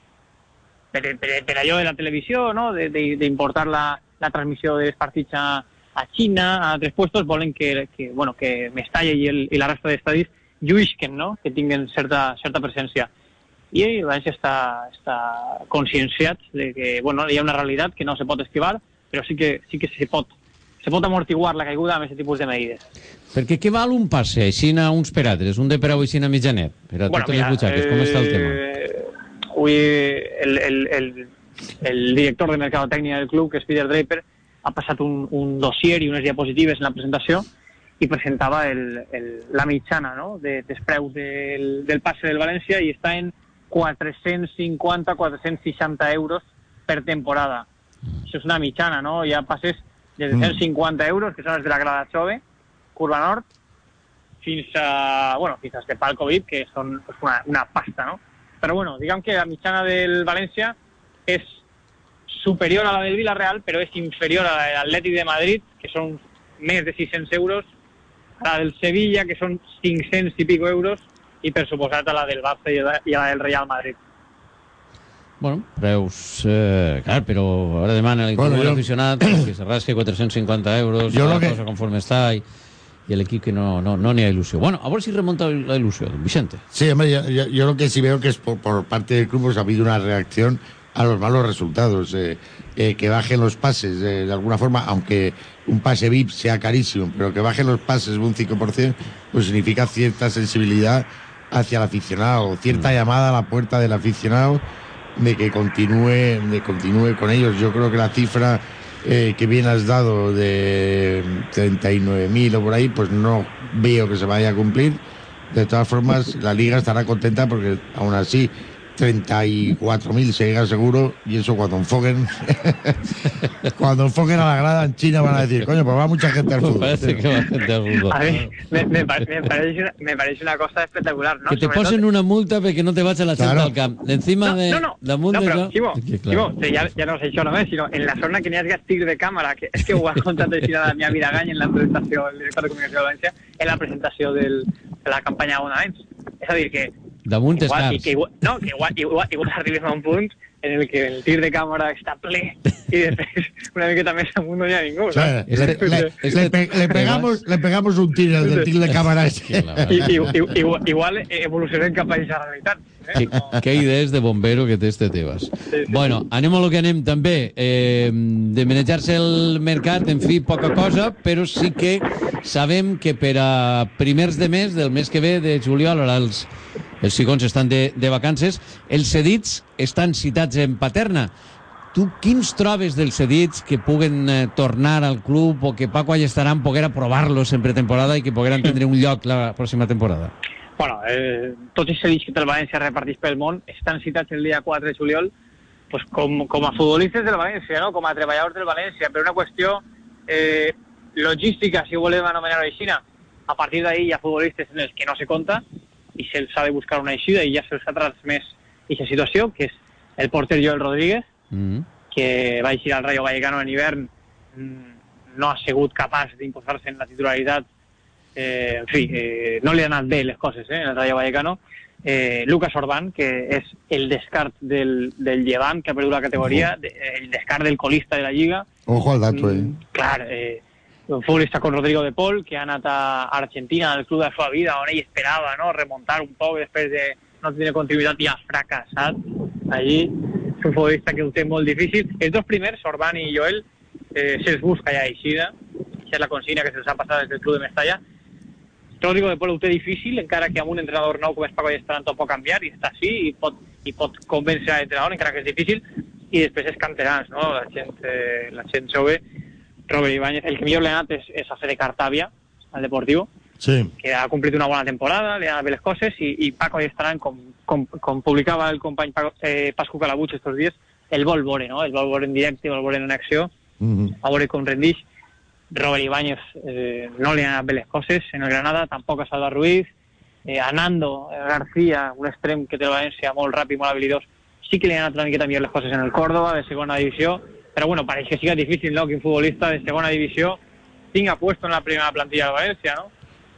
Per, per, per allò de la televisió, no? D'importar la, la transmissió dels partits a, a Xina, a altres puestos, volen que, que, bueno, que Mestalla i, el, i la resta d'estadis lluïsquen, no? Que tinguin certa, certa presència. I el València està, està conscienciat de que bueno, hi ha una realitat que no se pot esquivar, però sí que, sí que se pot, se pot amortiguar la caiguda amb aquest tipus de medides. Perquè què val un passe, així a uns per altres, un de preu així a mitjanet, per a Bueno, totes mira, les butxaques, com està el tema? Eh, avui el, el, el, el director de mercadotècnia del club, que és Peter Draper, ha passat un, un dossier i unes diapositives en la presentació i presentava el, el, la mitjana no? de, dels preus del, del passe del València i està en quatre-cents cinquanta a quatre-cents seixanta euros per temporada. Això és una mitjana, no? Hi ha passes des de cent cinquanta euros, que són els de la grada Jove, Curva Nord, fins a, bueno, fins a este palco V I P, que són pues, una, una pasta, no? Però bueno, diguem que la mitjana del València és superior a la del Villarreal, però és inferior a la de l'Atlètic de Madrid, que són més de sis-cents euros, a la del Sevilla, que són cinc-cents i pico euros, i per suposat a la del Barça i a la del Real Madrid. Bueno, preus... Eh, clar, però ara demana l'equip Bueno, bueno, jo- aficionat que se rasque quatre-cents cinquanta euros, Jo la lo que- cosa conforme està, i, i l'equip que no no, no n'hi ha il·lusió. Bueno, a veure si remonta la il·lusió, Vicente. Sí, hombre, yo, yo- yo lo que sí veo que es por, por parte del club pues, ha habido una reacción a los malos resultados, eh, eh, que bajen los pases eh, de alguna forma, aunque un pase V I P sea carísimo, pero que bajen los pases un cinco por ciento, pues significa cierta sensibilidad hacia el aficionado, cierta llamada a la puerta del aficionado de que continúe, de continúe con ellos. Yo creo que la cifra eh, que bien has dado de treinta y nueve mil o por ahí, pues no veo que se vaya a cumplir. De todas formas, la Liga estará contenta porque aún así treinta y cuatro mil se llega seguro, y eso cuando enfoquen cuando enfoquen a la grada en China van a decir, coño, pues va mucha gente al fútbol. Parece que va gente al fútbol. A mi me, me, pa- me, pareix, una- me pareix una cosa espectacular, no? Que te Sobretot- posen una multa perquè no te vaig a la gent Claro. al camp. Encima de No, no, no, damunt no, però, d'això... Ximo, Que, clar. Ximo, sí, ja, ja no és això només, sinó en la zona que n'hi ha tir de càmera, que és que ho ha contat així la Damià Viragany en la presentació, el director de comunicació de València, en la presentació del, de la campanya d'abonaments. És a dir, que Damunt és igual, i cars. que igual, no, que igual, igual, igual arribem a un punt en el que el tir de càmera està ple i després una miqueta més amunt no hi ha ningú. O sea, le, le, le, pe, le, pegamos, le pegamos un tir al del tir de càmera. I, i, i, igual evolucionem cap a aquesta realitat. Eh? Que, que idees de bombero que té este Tebas. Sí, sí. Bueno, anem a lo que anem també. Eh, de manejar-se el mercat, en fi, poca cosa, però sí que sabem que per a primers de mes, del mes que ve, de juliol, ara els, els segons estan de, de vacances, els cedits estan citats en Paterna. Tu quins trobes dels cedits que puguen eh, tornar al club o que Paco Allestaran poguera provar-los en pretemporada i que pogueran tindre un lloc la pròxima temporada? Bueno, eh, tots els cedits que el València reparteix pel món estan citats el dia quatre de juliol pues, com, com a futbolistes del València, no? Com a treballadors del València, per una qüestió eh, logística, si ho volem anomenar-ho així. A partir d'ahir hi ha futbolistes en els que no se compta i se'ls ha de buscar una eixida i ja se'ls ha transmès aquesta situació, que és el porter Joel Rodríguez, mm-hmm. que va eixir al Rayo Vallecano en hivern, no ha sigut capaç d'imposar-se en la titularitat. Eh, en fi, eh, no li han anat bé les coses eh, en el Rayo Vallecano. Eh, Lucas Orbán, que és el descart del, del Llevant, que ha perdut la categoria, de, el descart del colista de la Lliga. Ojo al dato, eh. Mm, clar, eh, un futbolista con Rodrigo de Paul, que ha anat a Argentina, al club de la seva vida, on ell esperava no, remuntar un poc després de no tenir continuïtat i ha fracassat allí. És un futbolista que ho té molt difícil. Els dos primers, Orbán i Joel, eh, se'ls busca ja eixida. Aquesta és la consigna que se'ls ha passat des del club de Mestalla. Rodrigo de Paul ho té difícil, encara que amb un entrenador nou com és Paco Allestaran tot pot canviar i està així i pot, i pot convèncer a l'entrenador, encara que és difícil. I després els canterans, no? la, gent, eh, la gent jove. Robert Ibáñez, el que millor l'ha anat és, és a Fede Cartavia, al Deportivo, sí. que ha complit una bona temporada, li ha anat bé les coses, i, i Paco Allestaran, com, com, com publicava el company Paco, eh, Pascu Calabuig estos dies, el vol veure, no? El vol veure en directe, el vol veure en acció, mm-hmm. a veure com rendix. Robert Ibáñez eh, no li han anat bé les coses en el Granada, tampoc a Salva Ruiz, eh, a Nando García, un extrem que té el València molt ràpid, molt habilidós, sí que li han anat una miqueta millor les coses en el Córdoba, de segona divisió, però bueno, pareix que siga difícil, ¿no?, que un futbolista de segona divisió tinga puesto en la primera plantilla del València, ¿no?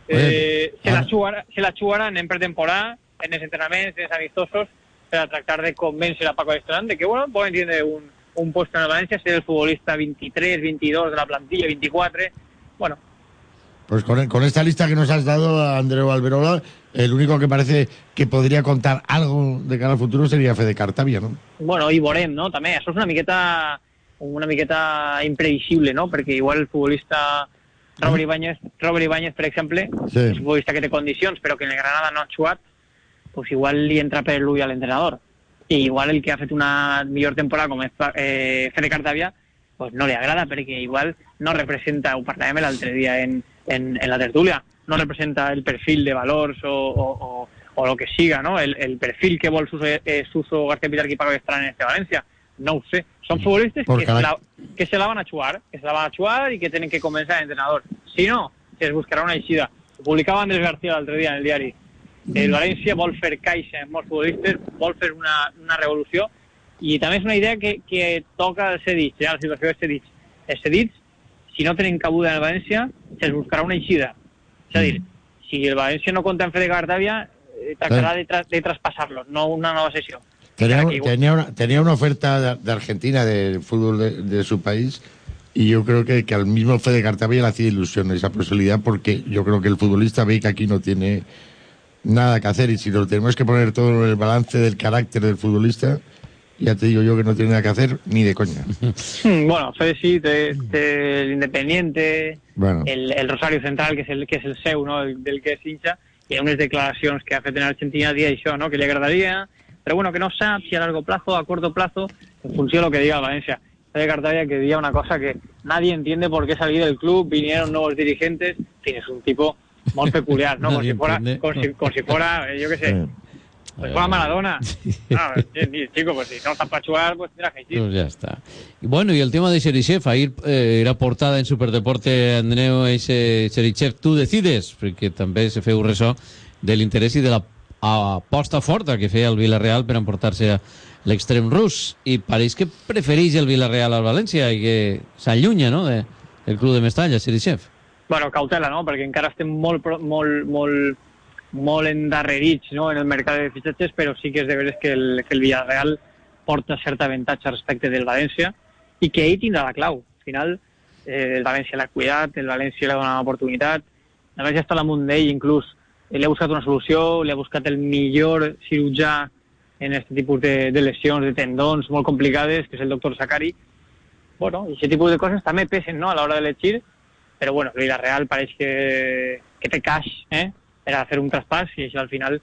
Eh, se, la jugar, se la jugaran en pretemporada, en els entrenaments, en els amistosos, per a tractar de convèncer a Paco Allestaran de que, bueno, poden tindre un un puesto en el Valencia, ser el futbolista veintitrés, veintidós de la plantilla, veinticuatro, bueno. Pues con, con esta lista que nos has dado, Andreu Alberola, el único que parece que podría contar algo de cara al futuro sería Fede Cartavia, ¿no? Bueno, i veurem, no?, també. Això és una miqueta, una miqueta imprevisible, no?, perquè igual el futbolista Robert Ibáñez, Robert Ibáñez, per exemple, sí. és un futbolista que té condicions, però que en el Granada no ha jugat, pues igual li entra per l'ull a l'entrenador. I igual el que ha fet una millor temporada com és eh, Fede Cartavia pues no li agrada perquè igual no representa, ho parlàvem l'altre dia en, en, en la tertúlia, no representa el perfil de valors o, o, o, o lo que siga, ¿no? El, el perfil que vol Suso, eh, Suso García Pitar i Paco Allestaran en este València. No ho sé. Són futbolistes que se, la, que se la van a jugar, que se la van a jugar i que tenen que convèncer l'entrenador. Si no, se es buscarà una eixida. Ho publicava Andrés García l'altre dia en el diari. El València vol fer caixa en molts futbolistes, vol fer una, una revolució, i també és una idea que, que toca els cedits, ja, la situació dels cedits. Els cedits, si no tenen cabuda en el València, se'ls buscarà una eixida. És a dir, si el València no compta en Fede Cartavia, eh, tractarà de, tra de traspasarlos, no una nova sessió. Tenía, tenía, una, tenía una oferta de, de Argentina, del fútbol de, de su país, y yo creo que, que al mismo Fede Cartavia le hacía ilusión esa posibilidad, porque yo creo que el futbolista ve que aquí no tiene nada que hacer, y si lo tenemos que poner todo en el balance del carácter del futbolista, ya te digo yo que no tiene nada que hacer ni de coña. Bueno, Fede sí, té, té el Independiente, bueno. el, el Rosario Central, que és el, que és el seu, no? el, del que és hincha, i hi ha unes declaracions que ha fet en Argentina dia això, no? que li agradaria, però bueno, que no sap si a largo plazo, a corto plazo, en funció de lo que diga Valencia. Fede Cartavia que diga una cosa que nadie entiende por qué salir del club, vinieron nuevos dirigentes, en fin, es un tipo muy peculiar, ¿no? Como si, fuera, como, si, como si fuera, yo qué sé, pues fuera Maradona. No, chico, pues si no está para jugar, pues tendrá que ir. Pues ya está. Y bueno, y el tema de Cherichev, ahí eh, era portada en Superdeporte, Andreu, ese Cherichev, tú decides, perquè també se feu ressò de l'interès i de la aposta forta que feia el Villarreal per emportar-se a l'extrem rus, i pareix que prefereix el Villarreal al València i que s'allunya, no?, de, del club de Mestalla, Cherichev. Bueno, cautela, no?, perquè encara estem molt, molt, molt, molt endarrerits, no?, en el mercat de fitxatges, però sí que és de veres que el, que el Villarreal porta cert avantatge respecte del València i que ell tindrà la clau. Al final, eh, el València l'ha cuidat, el València l'ha donat l'oportunitat, el València està a l'amunt d'ell, inclús li ha buscat una solució, li ha buscat el millor cirurgià en aquest tipus de, de lesions, de tendons molt complicades, que és el doctor Sakari. Bueno, i aquest tipus de coses també pesen, no?, a l'hora d'elegir, però bueno, el Villarreal pareix que, que té cash, eh?, per a fer un traspàs, i això al final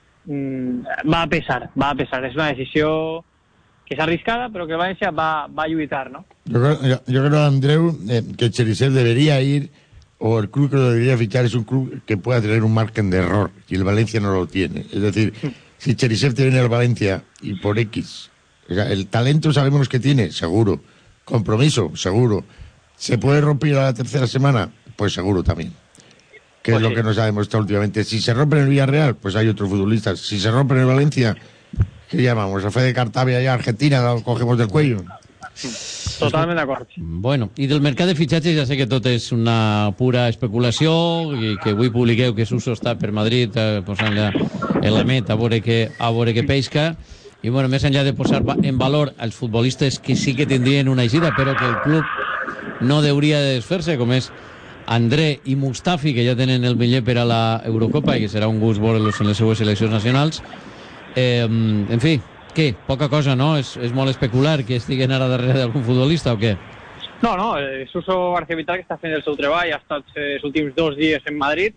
mmm, va a pesar, va a pesar. És una decisió que es arriscada, pero que Valencia va, va a lluitar, ¿no? Yo creo, yo, yo creo Andreu, eh, que Cherisev debería ir, o el club que lo debería fichar es un club que pueda tener un margen de error, y el Valencia no lo tiene. Es decir, si Cherisev te viene al Valencia y por X, o sea, el talento sabemos que tiene, seguro. Compromiso, seguro. ¿Se puede romper a la tercera semana? Pues seguro también. Que pues es sí. lo que nos ha demostrado últimamente. Si se rompe en el Villarreal, pues hay otros futbolistas. Si se rompe en el Valencia, ¿qué llamamos? ¿A Fede Cartavia allá a Argentina lo cogemos del cuello? Totalment d'acord. Bueno, i del mercat de fitxatges ja sé que tot és una pura especulació i que avui publiqueu que Suso està per Madrid eh, posant-la en la meta a veure que, a veure que pesca i bueno, més enllà de posar en valor els futbolistes que sí que tindrien una eixida però que el club no hauria de desfer-se, com és André i Mustafi, que ja tenen el bitllet per a la Eurocopa i que serà un gust veure-los en les seues seleccions nacionals. Eh, en fi, què? Poca cosa, no? És, és molt especular que estiguen ara darrere d'algun futbolista o què? No, no, eh, Suso García Vital, que està fent el seu treball, ha estat eh, els últims dos dies en Madrid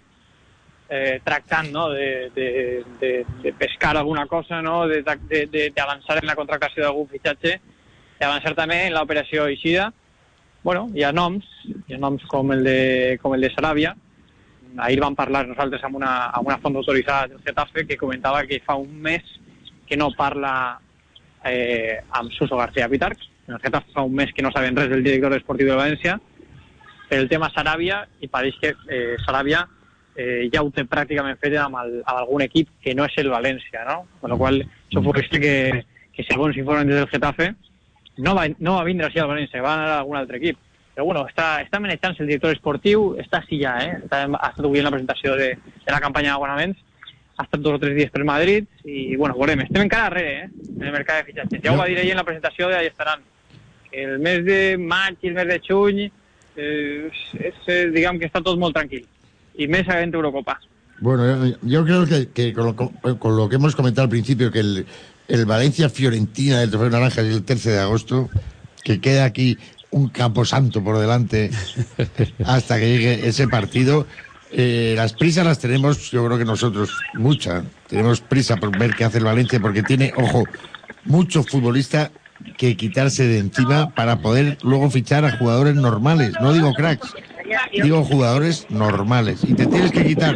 eh, tractant, no?, de, de, de, de pescar alguna cosa, no?, d'avançar en la contractació d'algun fitxatge, d'avançar també en l'operació Eixida. Bueno, hi ha noms, hi ha noms com el de, com el de Sarabia. Ahir vam parlar nosaltres amb una, amb una font autoritzada del Getafe que comentava que fa un mes que no parla eh, amb Suso García Pitarch. En el Getafe fa un mes que no saben res del director esportiu de València per el tema Sarabia i pareix que eh, Sarabia eh, ja ho té pràcticament fet amb, el, amb algun equip que no és el València, no? Con lo qual, això podria que, que segons informen des del Getafe no va, no va vindre així al València, va anar a algun altre equip. Però bueno, està, està manejant-se el director esportiu, està així ja, eh? Està, ha estat avui en la presentació de, de la campanya d'abonaments, ha estat dos o tres dies per Madrid i, bueno, veurem, estem encara darrere, eh? En el mercat de fitxatges. Ja ho va dir ell en la presentació de Allà estaran. El mes de maig i el mes de juny, eh, és, eh, diguem que està tot molt tranquil. Y més havent Eurocopa. Bueno, yo, yo creo que, que con, lo, con lo que hemos comentado al principio, que el, el Valencia-Fiorentina del Trofeo Naranja es el trece de agosto, que queda aquí un camposanto por delante hasta que llegue ese partido. Eh, las prisas las tenemos, yo creo que nosotros, muchas. Tenemos prisa por ver qué hace el Valencia, porque tiene, ojo, mucho futbolista que quitarse de encima para poder luego fichar a jugadores normales. No digo cracks, digo jugadores normales. Y te tienes que quitar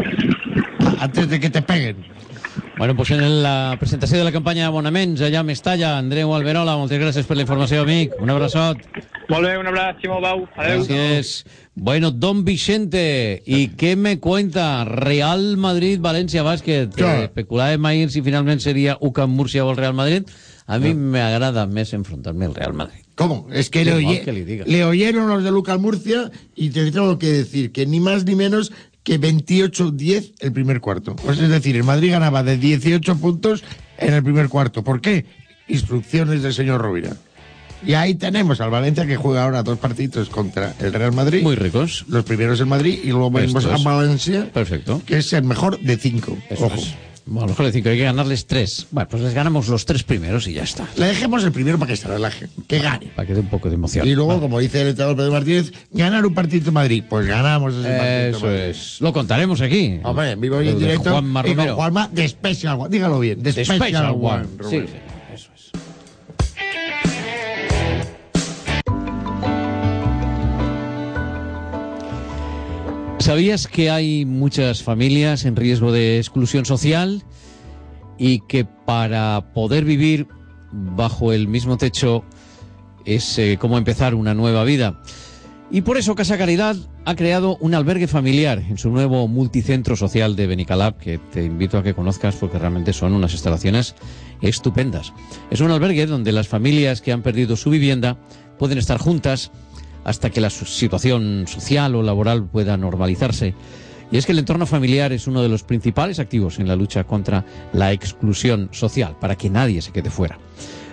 antes de que te peguen. Bueno, pues en la presentació de la campanya d'abonaments allà a Mestalla, Andreu Alberola, moltes gràcies per la informació, amic. Un abraçot. Molt bé, un abraç, Ximo Bau. Adéu. Gràcies. Bueno, Don Vicente, ¿y qué me cuenta? Real Madrid-Valencia Básquet. Eh, especulàvem ahir si finalment seria U C A M Múrcia o el Real Madrid. A mí no. me agrada més enfrentarme al Real Madrid. ¿Cómo? Es que le, oye, que le, le oyeron los de U C A M Murcia y te tengo que decir que ni más ni menos que veintiocho diez el primer cuarto. Pues es decir, el Madrid ganaba de dieciocho puntos en el primer cuarto. ¿Por qué? Instrucciones del señor Rovira. Y ahí tenemos al Valencia, que juega ahora dos partidos contra el Real Madrid. Muy ricos. Los primeros el Madrid y luego vemos a Valencia. Perfecto. Que es el mejor de cinco. Eso Ojo. Es. Bueno, mejor de cinco, hay que ganarles tres. Bueno, pues les ganamos los tres primeros y ya está. Le dejemos el primero para que se relaje, que gane. Para que dé un poco de emoción. Y luego, vale. como dice el entrenador Pedro Martínez, ganar un partido en Madrid. Pues ganamos ese partido. Eso es. Lo contaremos aquí. Hombre, en vivo y en directo. Juanma y con Romero. Juanma de Special One. Dígalo bien, de Special, Special One. One sí, sí, eso es. ¿Sabías que hay muchas familias en riesgo de exclusión social y que para poder vivir bajo el mismo techo es eh, como empezar una nueva vida? Y por eso Casa Caridad ha creado un albergue familiar en su nuevo multicentro social de Benicalap, que te invito a que conozcas porque realmente son unas instalaciones estupendas. Es un albergue donde las familias que han perdido su vivienda pueden estar juntas hasta que la situación social o laboral pueda normalizarse. Y es que el entorno familiar es uno de los principales activos en la lucha contra la exclusión social, para que nadie se quede fuera.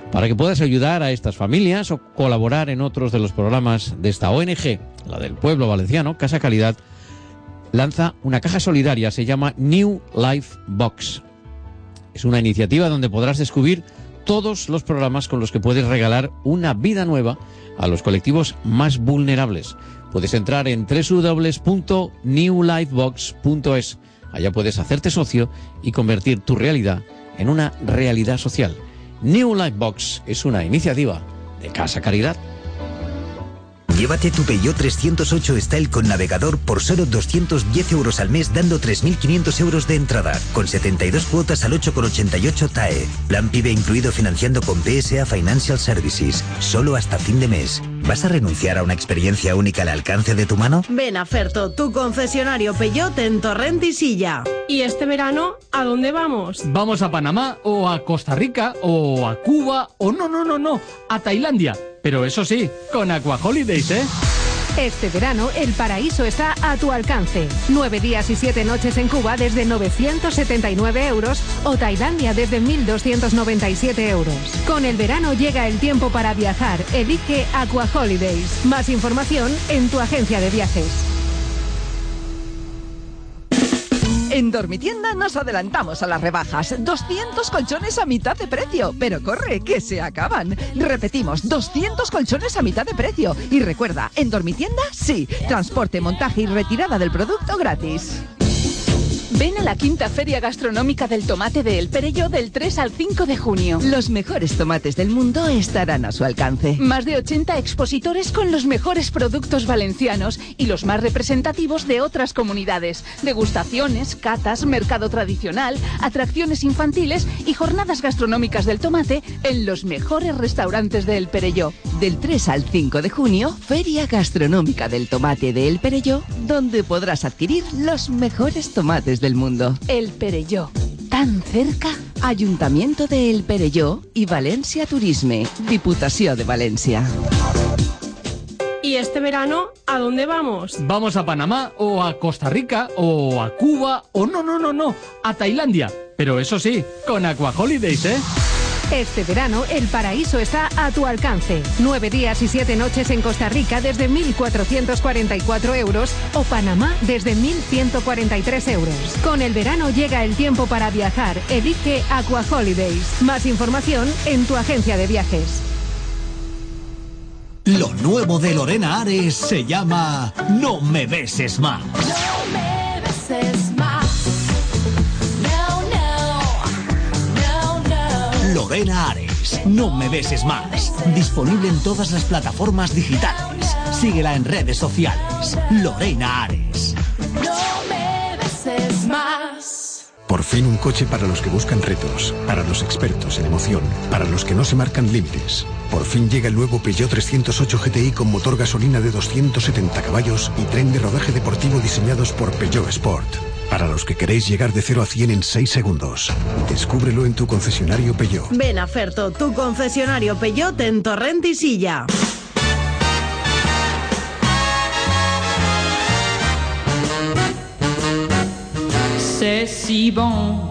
Para que puedas ayudar a estas familias o colaborar en otros de los programas de esta O N G, la del pueblo valenciano, Casa Caridad, lanza una caja solidaria, se llama New Life Box. Es una iniciativa donde podrás descubrir todos los programas con los que puedes regalar una vida nueva a los colectivos más vulnerables. Puedes entrar en doble u doble u doble u punto new life box punto es. Allá puedes hacerte socio y convertir tu realidad en una realidad social. New Life Box es una iniciativa de Casa Caridad. Llévate tu Peugeot trescientos ocho Style con navegador por solo doscientos diez euros al mes, dando tres mil quinientos euros de entrada, con setenta y dos cuotas al ocho coma ochenta y ocho T A E. Plan PIBE incluido financiando con P S A Financial Services. Solo hasta fin de mes. ¿Vas a renunciar a una experiencia única al alcance de tu mano? Ven a Ferto, tu concesionario Peugeot en Torrent y Silla. ¿Y este verano a dónde vamos? ¿Vamos a Panamá o a Costa Rica o a Cuba o no, no, no, no, a Tailandia? Pero eso sí, con Aqua Holidays, ¿eh? Este verano el paraíso está a tu alcance. Nueve días y siete noches en Cuba desde novecientos setenta y nueve euros o Tailandia desde mil doscientos noventa y siete euros. Con el verano llega el tiempo para viajar. Elige Aqua Holidays. Más información en tu agencia de viajes. En Dormitienda nos adelantamos a las rebajas. doscientos colchones a mitad de precio. Pero corre, que se acaban. Repetimos, doscientos colchones a mitad de precio. Y recuerda, en Dormitienda, sí. Transporte, montaje y retirada del producto gratis. Ven a la quinta Feria Gastronómica del Tomate de El Perelló del tres al cinco de junio. Los mejores tomates del mundo estarán a su alcance. Más de ochenta expositores con los mejores productos valencianos y los más representativos de otras comunidades. Degustaciones, catas, mercado tradicional, atracciones infantiles y jornadas gastronómicas del tomate en los mejores restaurantes de El Perelló. Del tres al cinco de junio, Feria Gastronómica del Tomate de El Perelló, donde podrás adquirir los mejores tomates del mundo. El Perelló, tan cerca. Ayuntamiento de El Perelló y Valencia Turisme, Diputación de Valencia. ¿Y este verano a dónde vamos? ¿Vamos a Panamá o a Costa Rica o a Cuba o no, no, no, no, a Tailandia? Pero eso sí, con Aqua Holidays, ¿eh? Este verano el paraíso está a tu alcance. Nueve días y siete noches en Costa Rica desde mil cuatrocientos cuarenta y cuatro euros o Panamá desde mil ciento cuarenta y tres euros. Con el verano llega el tiempo para viajar. Elige Aqua Holidays. Más información en tu agencia de viajes. Lo nuevo de Lorena Ares se llama No me beses más. No me beses más. Lorena Ares, No me beses más. Disponible en todas las plataformas digitales. Síguela en redes sociales. Lorena Ares. No me beses más. Por fin un coche para los que buscan retos, para los expertos en emoción, para los que no se marcan límites. Por fin llega el nuevo Peugeot trescientos ocho G T I con motor gasolina de doscientos setenta caballos y tren de rodaje deportivo diseñados por Peugeot Sport. Para los que queréis llegar de cero a cien en seis segundos. Descúbrelo en tu concesionario Peugeot. Ven a Ferto, tu concesionario Peugeot en Torrent y Silla. C'est si bon.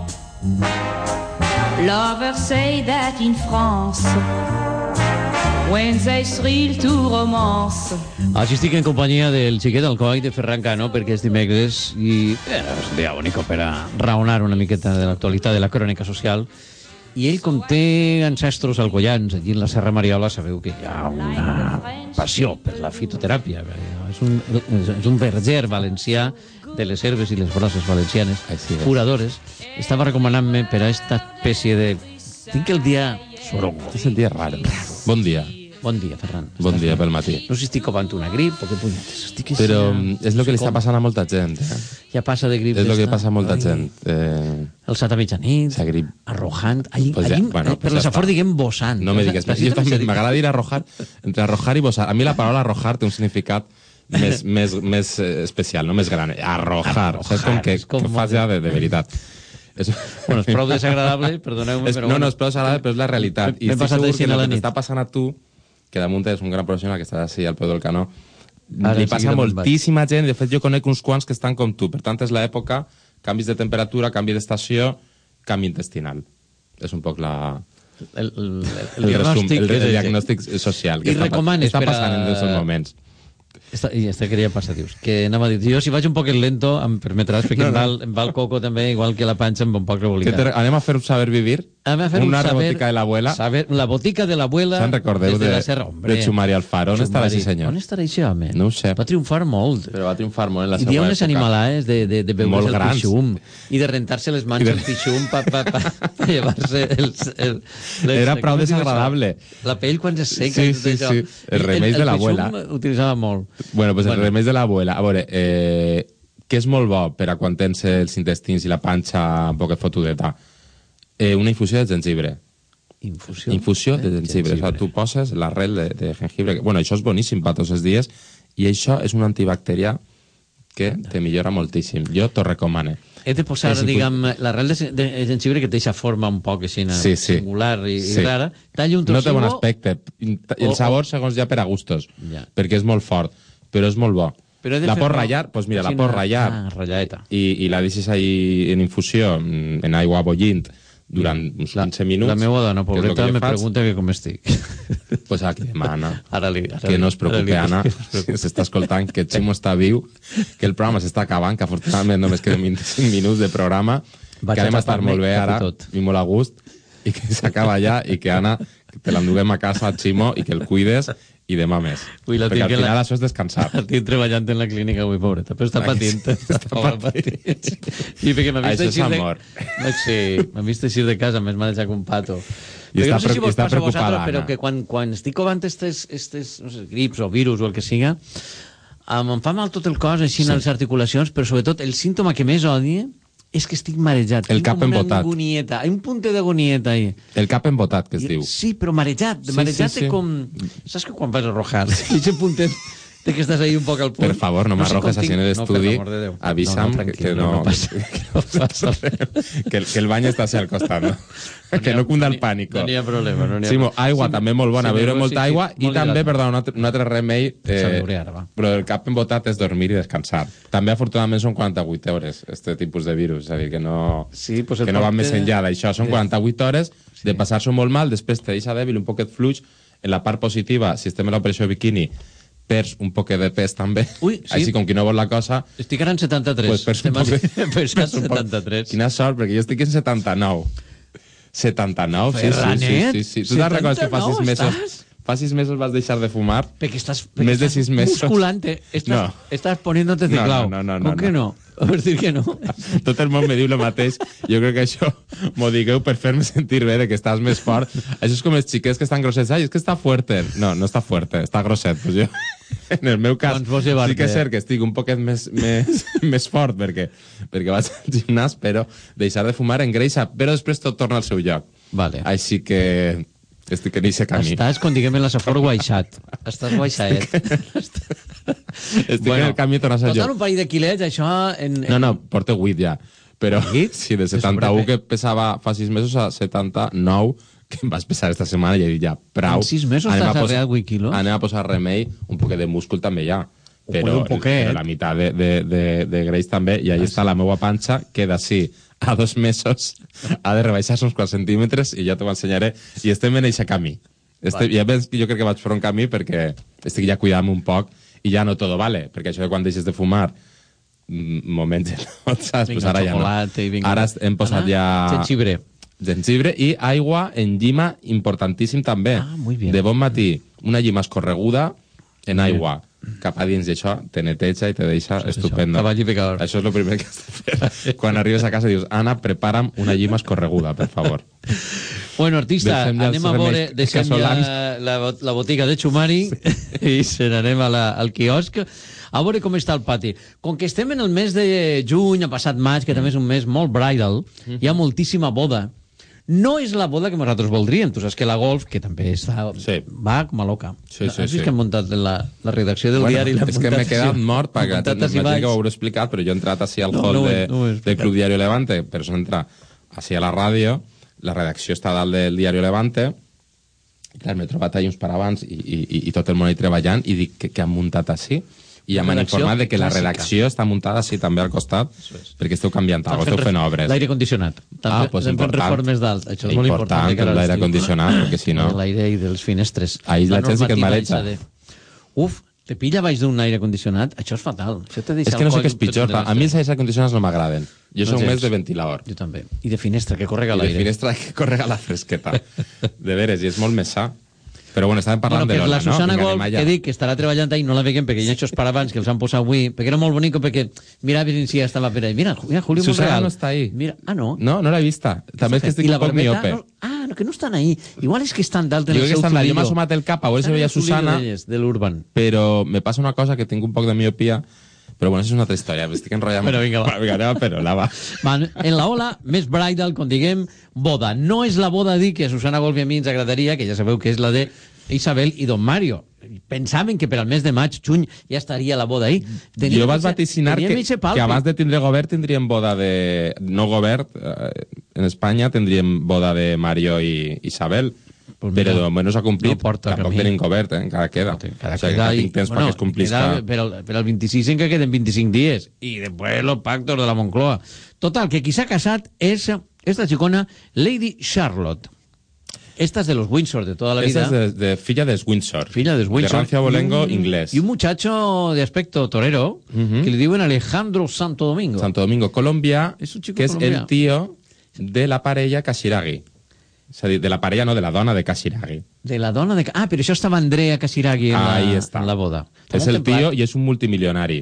Lovers say that in France. When they thrill to romance. Així estic en companyia del xiquet Alcoi de Ferran Cano, perquè és dimecres i eh, és un dia bonic per a raonar una miqueta de l'actualitat de la crònica social. I ell, com té ancestros alcoians allí en la Serra Mariola, sabeu que hi ha una passió per la fitoteràpia. És un, és un verger valencià de les herbes i les brosses valencianes, curadores. Estava recomanant-me per a esta espècie de... Tinc el dia sorongo. És el dia raro. Bon dia. Bon dia, Ferran. Bon dia pel matí. No sé si estic covant una grip o què punyetes. Estic Però és el que li està passant a molta gent. Eh? Ja passa de grip. És el que passa a molta gent. Eh... El sat a mitjanit, grip. arrojant, allí, pues ja, allí, bueno, per pues les ja afors diguem bossant. No me digues, jo també m'agrada dir arrojar, entre arrojar i bossar. A mi la paraula arrojar té un significat més, més, més especial, no més gran. Arrojar, arrojar. O sigui, és com que, com que fas ja de, de veritat. És... Bueno, és prou desagradable, perdoneu-me, però... No, no, és prou desagradable, però és la realitat. I estic segur que el que t'està passant a tu, que damunt és un gran professional que està així al peu del canó, li passa a moltíssima gent, de fet jo conec uns quants que estan com tu, per tant és l'època, canvis de temperatura, canvi d'estació, canvi intestinal. És un poc la... el, el, el, El, resum, diagnòstic, el, és el ese. diagnòstic social. I que està, recomanes està per a- passant en aquests moments. Esta, I este queria passar, dius. Que anava a dir, jo si vaig un poc lento em permetràs, perquè No, no, no. no. Em, va, em va el coco també, igual que la panxa, em va un poc Que rebolicat. te, anem a fer un saber vivir? Anem a fer un Una saber- rebotica de l'abuela? Saber, la botica de l'abuela Se'n recordeu des de, de, la Serra, hombre. de Xumari Alfaro? On estarà Xumari. ese senyor? On estarà això, home? No ho sé. Va triomfar molt. Però va triomfar molt en la I seva dia unes època. animalades de, de, de beure's Molt el grans. pixum i de rentar-se les mans I de- el pixum per pa, pa, pa llevar-se el, el, el, Era com prou es diu això? desagradable. La pell quan es seca Sí, i tot sí, això. sí. Els remeis el, de l'abuela. El pixum utilitzava molt. Bueno, pues Bueno. el remeis de l'abuela. A veure, eh, que és molt bo per a quan tens els intestins i la panxa un poquet fotudeta. Eh, una infusió de gengibre. Infusió? Infusió de gengibre. O sea, tu poses l'arrel de, de jengibre. Bueno, això és boníssim per tots els dies i això és un antibacterià que te millora moltíssim. Jo t'ho recomano. He de posar, És infu- diguem, l'arrel de, de gengibre que té aquesta forma un poc així, Sí, sí. singular i, Sí. i rara. Talla un No té trocigo... bon aspecte. I el o- sabor, segons ja, per a gustos. Ja. Perquè és molt fort, però és molt bo. Però he de La fer-lo pots ratllar? Doncs pues mira, la així pots una- ratllar Ah, ratllaeta. i, i la deixes ahí en infusió, mm, en aigua bullint, durant uns quinze minuts. La meva dona, que és lo pobreta, que jo me faig. pregunta que com estic. Pues aquí demana. Ara li, ara Que li- no es ara preocupi, li- Anna, no es preocupi. si s'està escoltant, que Ximo està viu, que el programa s'està acabant, que afortunadament només queden vint-i-cinc minuts de programa, Vaig que anem a estar tapar-me molt bé cap i ara, tot. i molt a gust, i que s'acaba ja, i que Anna, que te l'enduguem a casa, Ximo, i que el cuides, i demà més. Ui, la Perquè al tinc en final la- això és descansar. La tinc treballant en la clínica avui, pobreta, però està Ai, patint. sí, Està, està patint. I perquè m'ha vist Això és eixir de... amor. Sí, m'ha vist eixir de casa, més m'ha deixat un pato. I Però està no sé si pre- vos està passa a vosaltres, preocupada, però Anna. que quan, quan estic covant estes, estes no sé, grips o virus o el que siga, em, em fa mal tot el cos, així, sí. en les articulacions, però sobretot el símptoma que més odie és que estic marejat. El Tinc cap com una embotat. agonieta, hay un punto d'agonieta ahí. El cap embotat, que es I- diu. Sí, però marejat. Sí, Marejat sí, sí. com... Saps que quan vas a arrojar, aquest puntet de que estàs ahí un poc al punt... Per favor, no sé m'arrojes com així tinc- en l'estudi. No, per l'amor de Déu. Avisa'm no, no, que, que tranquil, no... no passa, no passa res. que, el, que el bany està així al costat, no? que no cunda el pànico. No n'hi ha problema. No n'hi ha Simo, problema. aigua Sí, també molt bona, sí, beure sí, molta sí, aigua molt i també, hidratat. perdó, un altre, un altre remei, S'ha eh, d'obrir ara, va. però el cap embotat és dormir i descansar. També, afortunadament, són quaranta-vuit hores, este tipus de virus, és a dir, que no, Sí, pues el que no van porte- més enllà d'això. Són quaranta-vuit hores de passar-s'ho molt mal, després te deixa dèbil, un poquet fluix. En la part positiva, si estem en l'operació bikini, perds un poquet de pes també. Ui, sí. Així com qui no vol la cosa, Estic ara en setanta-tres. pues perds un Estem poc a- de... perds perds un poc. setanta-tres. Quina sort, perquè jo estic en setanta-nou. setanta-nou, sí, sí, sí, Ferranet, sí, sí. Tu te'n recordes que fa sis setanta-nou mesos... estàs? Fa sis mesos vas deixar de fumar? Perquè estàs... Perquè Més de estàs sis mesos. Musculante. Estàs, No. estàs poniéndote No, ciclau. no, no, no, Com no. que no? Vols dir que no? Tot el món me diu el mateix. Jo crec que això m'ho digueu per fer-me sentir bé de que estàs més fort. Això és com els xiquets que estan grossets. Ai, és que està fuerte. No, no està fuerte, està grosset. Pues jo, en el meu cas, Doncs vos llevar-te. sí que és cert que estic un poquet més, més, més fort perquè, perquè vaig al gimnàs, però deixar de fumar engreixa, però després tot torna al seu lloc. Vale. Així que estic en aquest camí. Estàs, com diguem en la Safor, guaixat. Estàs guaixaet. Estic en el camí de tornar al Total, lloc. un parell de quilets, això... En, en... No, no, porto vuit ja. Però sí, de setanta-u que pesava fa sis mesos a setanta-nou, que em vas pesar esta setmana i he dit ja, prou. En sis mesos Anem a t'has posar- arreat vuit quilos? Anem a posar remei, un poquet de múscul també ja. Però, un poquet. però la meitat de, de, de, de greix també, i ahí està la meua panxa, queda així. A dos mesos ha de rebaixar-se uns quants centímetres i ja t'ho ensenyaré. I estem en eixe camí. Este, Vale. ja ves que jo crec que vaig fer un camí perquè estic ja cuidant-me un poc i ja no todo vale, perquè això de quan deixes de fumar mm, moments genots, saps? Vinga, Pues ara ja no. xocolata i vinga. Ara hem posat Anna, ja... gengibre. Gengibre i aigua en llima, importantíssim també. Ah, muy bien. De bon matí, una llima escorreguda en aigua cap a dins, i això te neteja i te deixa Això és estupendo. això, cavall i pecador. Això és el primer que has de fer. Quan arribes a casa dius, Anna, prepara'm una llima escorreguda, per favor. Bueno, artista, Deixem ja els anem a veure, remeis deixem ja casolans. la, bot- la botiga de Xumari sí. i se n'anem a la, al quiosc a veure com està el pati. Com que estem en el mes de juny, ha passat maig, que també és un mes molt bridal, Mhm. hi ha moltíssima boda. No és la boda que nosaltres voldríem. Tu saps que la Golf, que també està, Sí. va com a loca. Sí, sí, Has vist sí. que hem muntat la, la redacció del Bueno, diari? l'hem és que muntat m'he quedat així- mort perquè hem muntat així m'imagino baix. que ho hauré explicat, però jo he entrat així al No, hall no ho he- de, no ho he del explicat. Club Diario Levante, però s'ha entrat així a la ràdio, la redacció està dalt del Diario Levante, i clar, m'he trobat allà uns paravans i, i, i, i tot el món ahí treballant, i dic, que, que han muntat així? I ja m'han Redacció informat de que la clàssica. redacció està muntada així també al costat, perquè esteu canviant alguna cosa, esteu fent obres. L'aire condicionat. Ah, doncs Estem fent important. reformes d'alt. Això és molt important. Important, l'aire condicionat, perquè si no... L'aire i dels finestres. Ahí la gent sí que es mareja. De... Uf, te pilla baix d'un aire condicionat, això és fatal. Això te deixa És que no sé què és pitjor. A mi els aires condicionats no m'agraden. Jo No soc gens. més de ventilador. Jo també. I de finestra, que correga I de l'aire. finestra que correga la fresqueta. De veres, i és molt més sa. Però bueno, estàvem parlant Bueno, que de l'Ona, la Susana no? Vinga, Golf, anem que allà. dic que estarà treballant ahí, no la veiem perquè hi ha aquests paravans que els han posat avui, perquè era molt bonic, perquè mira si ja estava per ahí. Mira, mira Julio Susana Monreal. no està ahí. Mira, ah, no. No, no l'he vista. També és que estic I un la poc barbeta, miope. no? Ah, no, que no estan ahí. Igual és que estan dalt en Jo el crec que seu estan allà. Jo m'he zurrillo. assomat el cap a veure si veia Susana, de l'Urban. però me passa una cosa, que tinc un poc de miopia, però bueno, això és una altra història. M'estic enrotllant. Però vinga, va. Vinga, anem a per-la, va. Man, en la ola, més bridal, com diguem, boda. No és la boda, dic, que a Susana Golf i a mi ens agradaria, que ja sabeu que és la de Isabel i Don Mario. Pensaven que per al mes de maig, juny, ja estaria la boda ahí. Teníem Jo vaig eixe- vaticinar teníem que, eixe palpi. que abans de tindre govern tindríem boda de... No govern, eh, en Espanya tindríem boda de Mario i Isabel. Pues però mira, de moment no s'ha complit. no porta Tampoc camí. tenim govern, eh? encara queda. Cada o sigui, queda que ahí- tinc temps bueno, perquè es complisca. queda Per al, per al vint-i-sis en que queden vint-i-cinc dies. I després los pactos de la Moncloa. Total, que qui s'ha casat és esta xicona Lady Charlotte. Esta es de los Windsor de toda la vida. Esa es de, de filla de Windsor. Filla de Windsor. De rancio abolengo Y un- inglés. Y un muchacho de aspecto torero que le diuen Alejandro Santo Domingo. Santo Domingo, Colombia, És un xico que és colombià. el tio de la parella Kashiragi. És a dir, de la parella, no, de la dona de Kashiragi. De la dona de... Ah, però això estava Andrea Casiraghi en, Ahí la, està. en la boda. És el tio i és un multimilionari.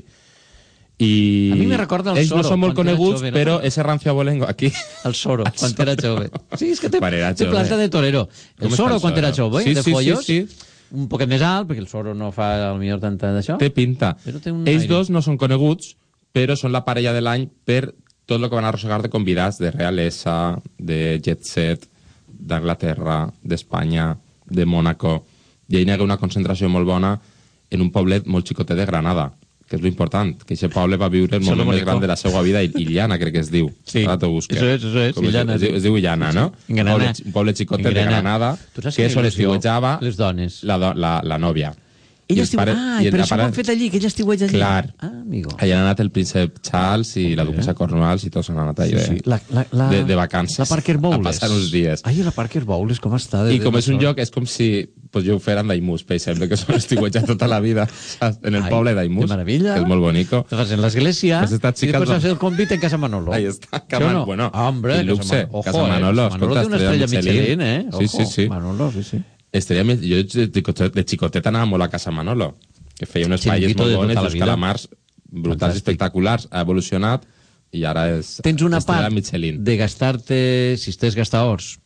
I A mi me recorda el ells no Soro, són molt quan era coneguts, jove, no? però ese rancio abolengo aquí... El Soro, quan era jove. Sí, és que té, Quan era té jove. planta de torero. Com El està Soro, el quan Soro? era jove, Sí, de sí, follos, sí, sí. un poquet més alt, perquè el Soro no fa al millor tanta d'això. Té pinta. Però té un Ells aire. dos no són coneguts, però són la parella de l'any per tot el que van arrossegar de convidats de realesa, de jet set, d'Anglaterra, d'Espanya, de Mònaco. I ahir n'hi ha una concentració molt bona en un poblet molt xicotet de Granada, que és lo important, que aquest poble va viure el Això és lo moment més bonico. gran de la seva vida, I- Illana, crec que es diu. Sí, Ara t'ho busque. eso es, eso es, Com Illana, Es, diu- sí. es diu Illana, Sí, no? sí. En Granada. Un poble, un poble xicotet En de Granada. Granada, Tu saps que que és on il·lusió, estiuejava les dones. la, do- la, la nòvia. I Ella els estiu... pares- Ah, i el per això ho pare- han fet allí, que ella estiueja allí. Clar. Ah, amigo. Allà han anat el príncep Charles i la duquesa Cornwalls i tots han anat allà Sí, sí. La, la, la, de, de vacances. La Parker Bowles. A passar uns dies. Ai, la Parker Bowles, com està? De, I com de és un això? lloc, és com si pues, jo ho fera en Daimús, per exemple, que són estiuejat tota la vida, saps? En el Ai, poble de Daimús, que maravilla. que és molt bonico. Te fas en l'església Pues esta i chica després es va- fas el convite en Casa Manolo. Ahí està, ¿Sí Casa o Manolo. no? Bueno, Ah, hombre, quin luxe. Casa Manolo. Casa Ojo, Manolo, eh? escolta, té una estrella estrella Michelin. Michelin, eh? Sí, Ojo, sí, sí. Manolo, sí, sí. Estaria més... Jo de, de, de xicotet anava molt a Casa Manolo, que feia unes paelles Chiringuito molt de bones, tota la els vida. calamars brutals, Fantàstic. espectaculars, ha evolucionat i ara és Tens una estrella part Michelin. de gastar-te, si estàs gastadors,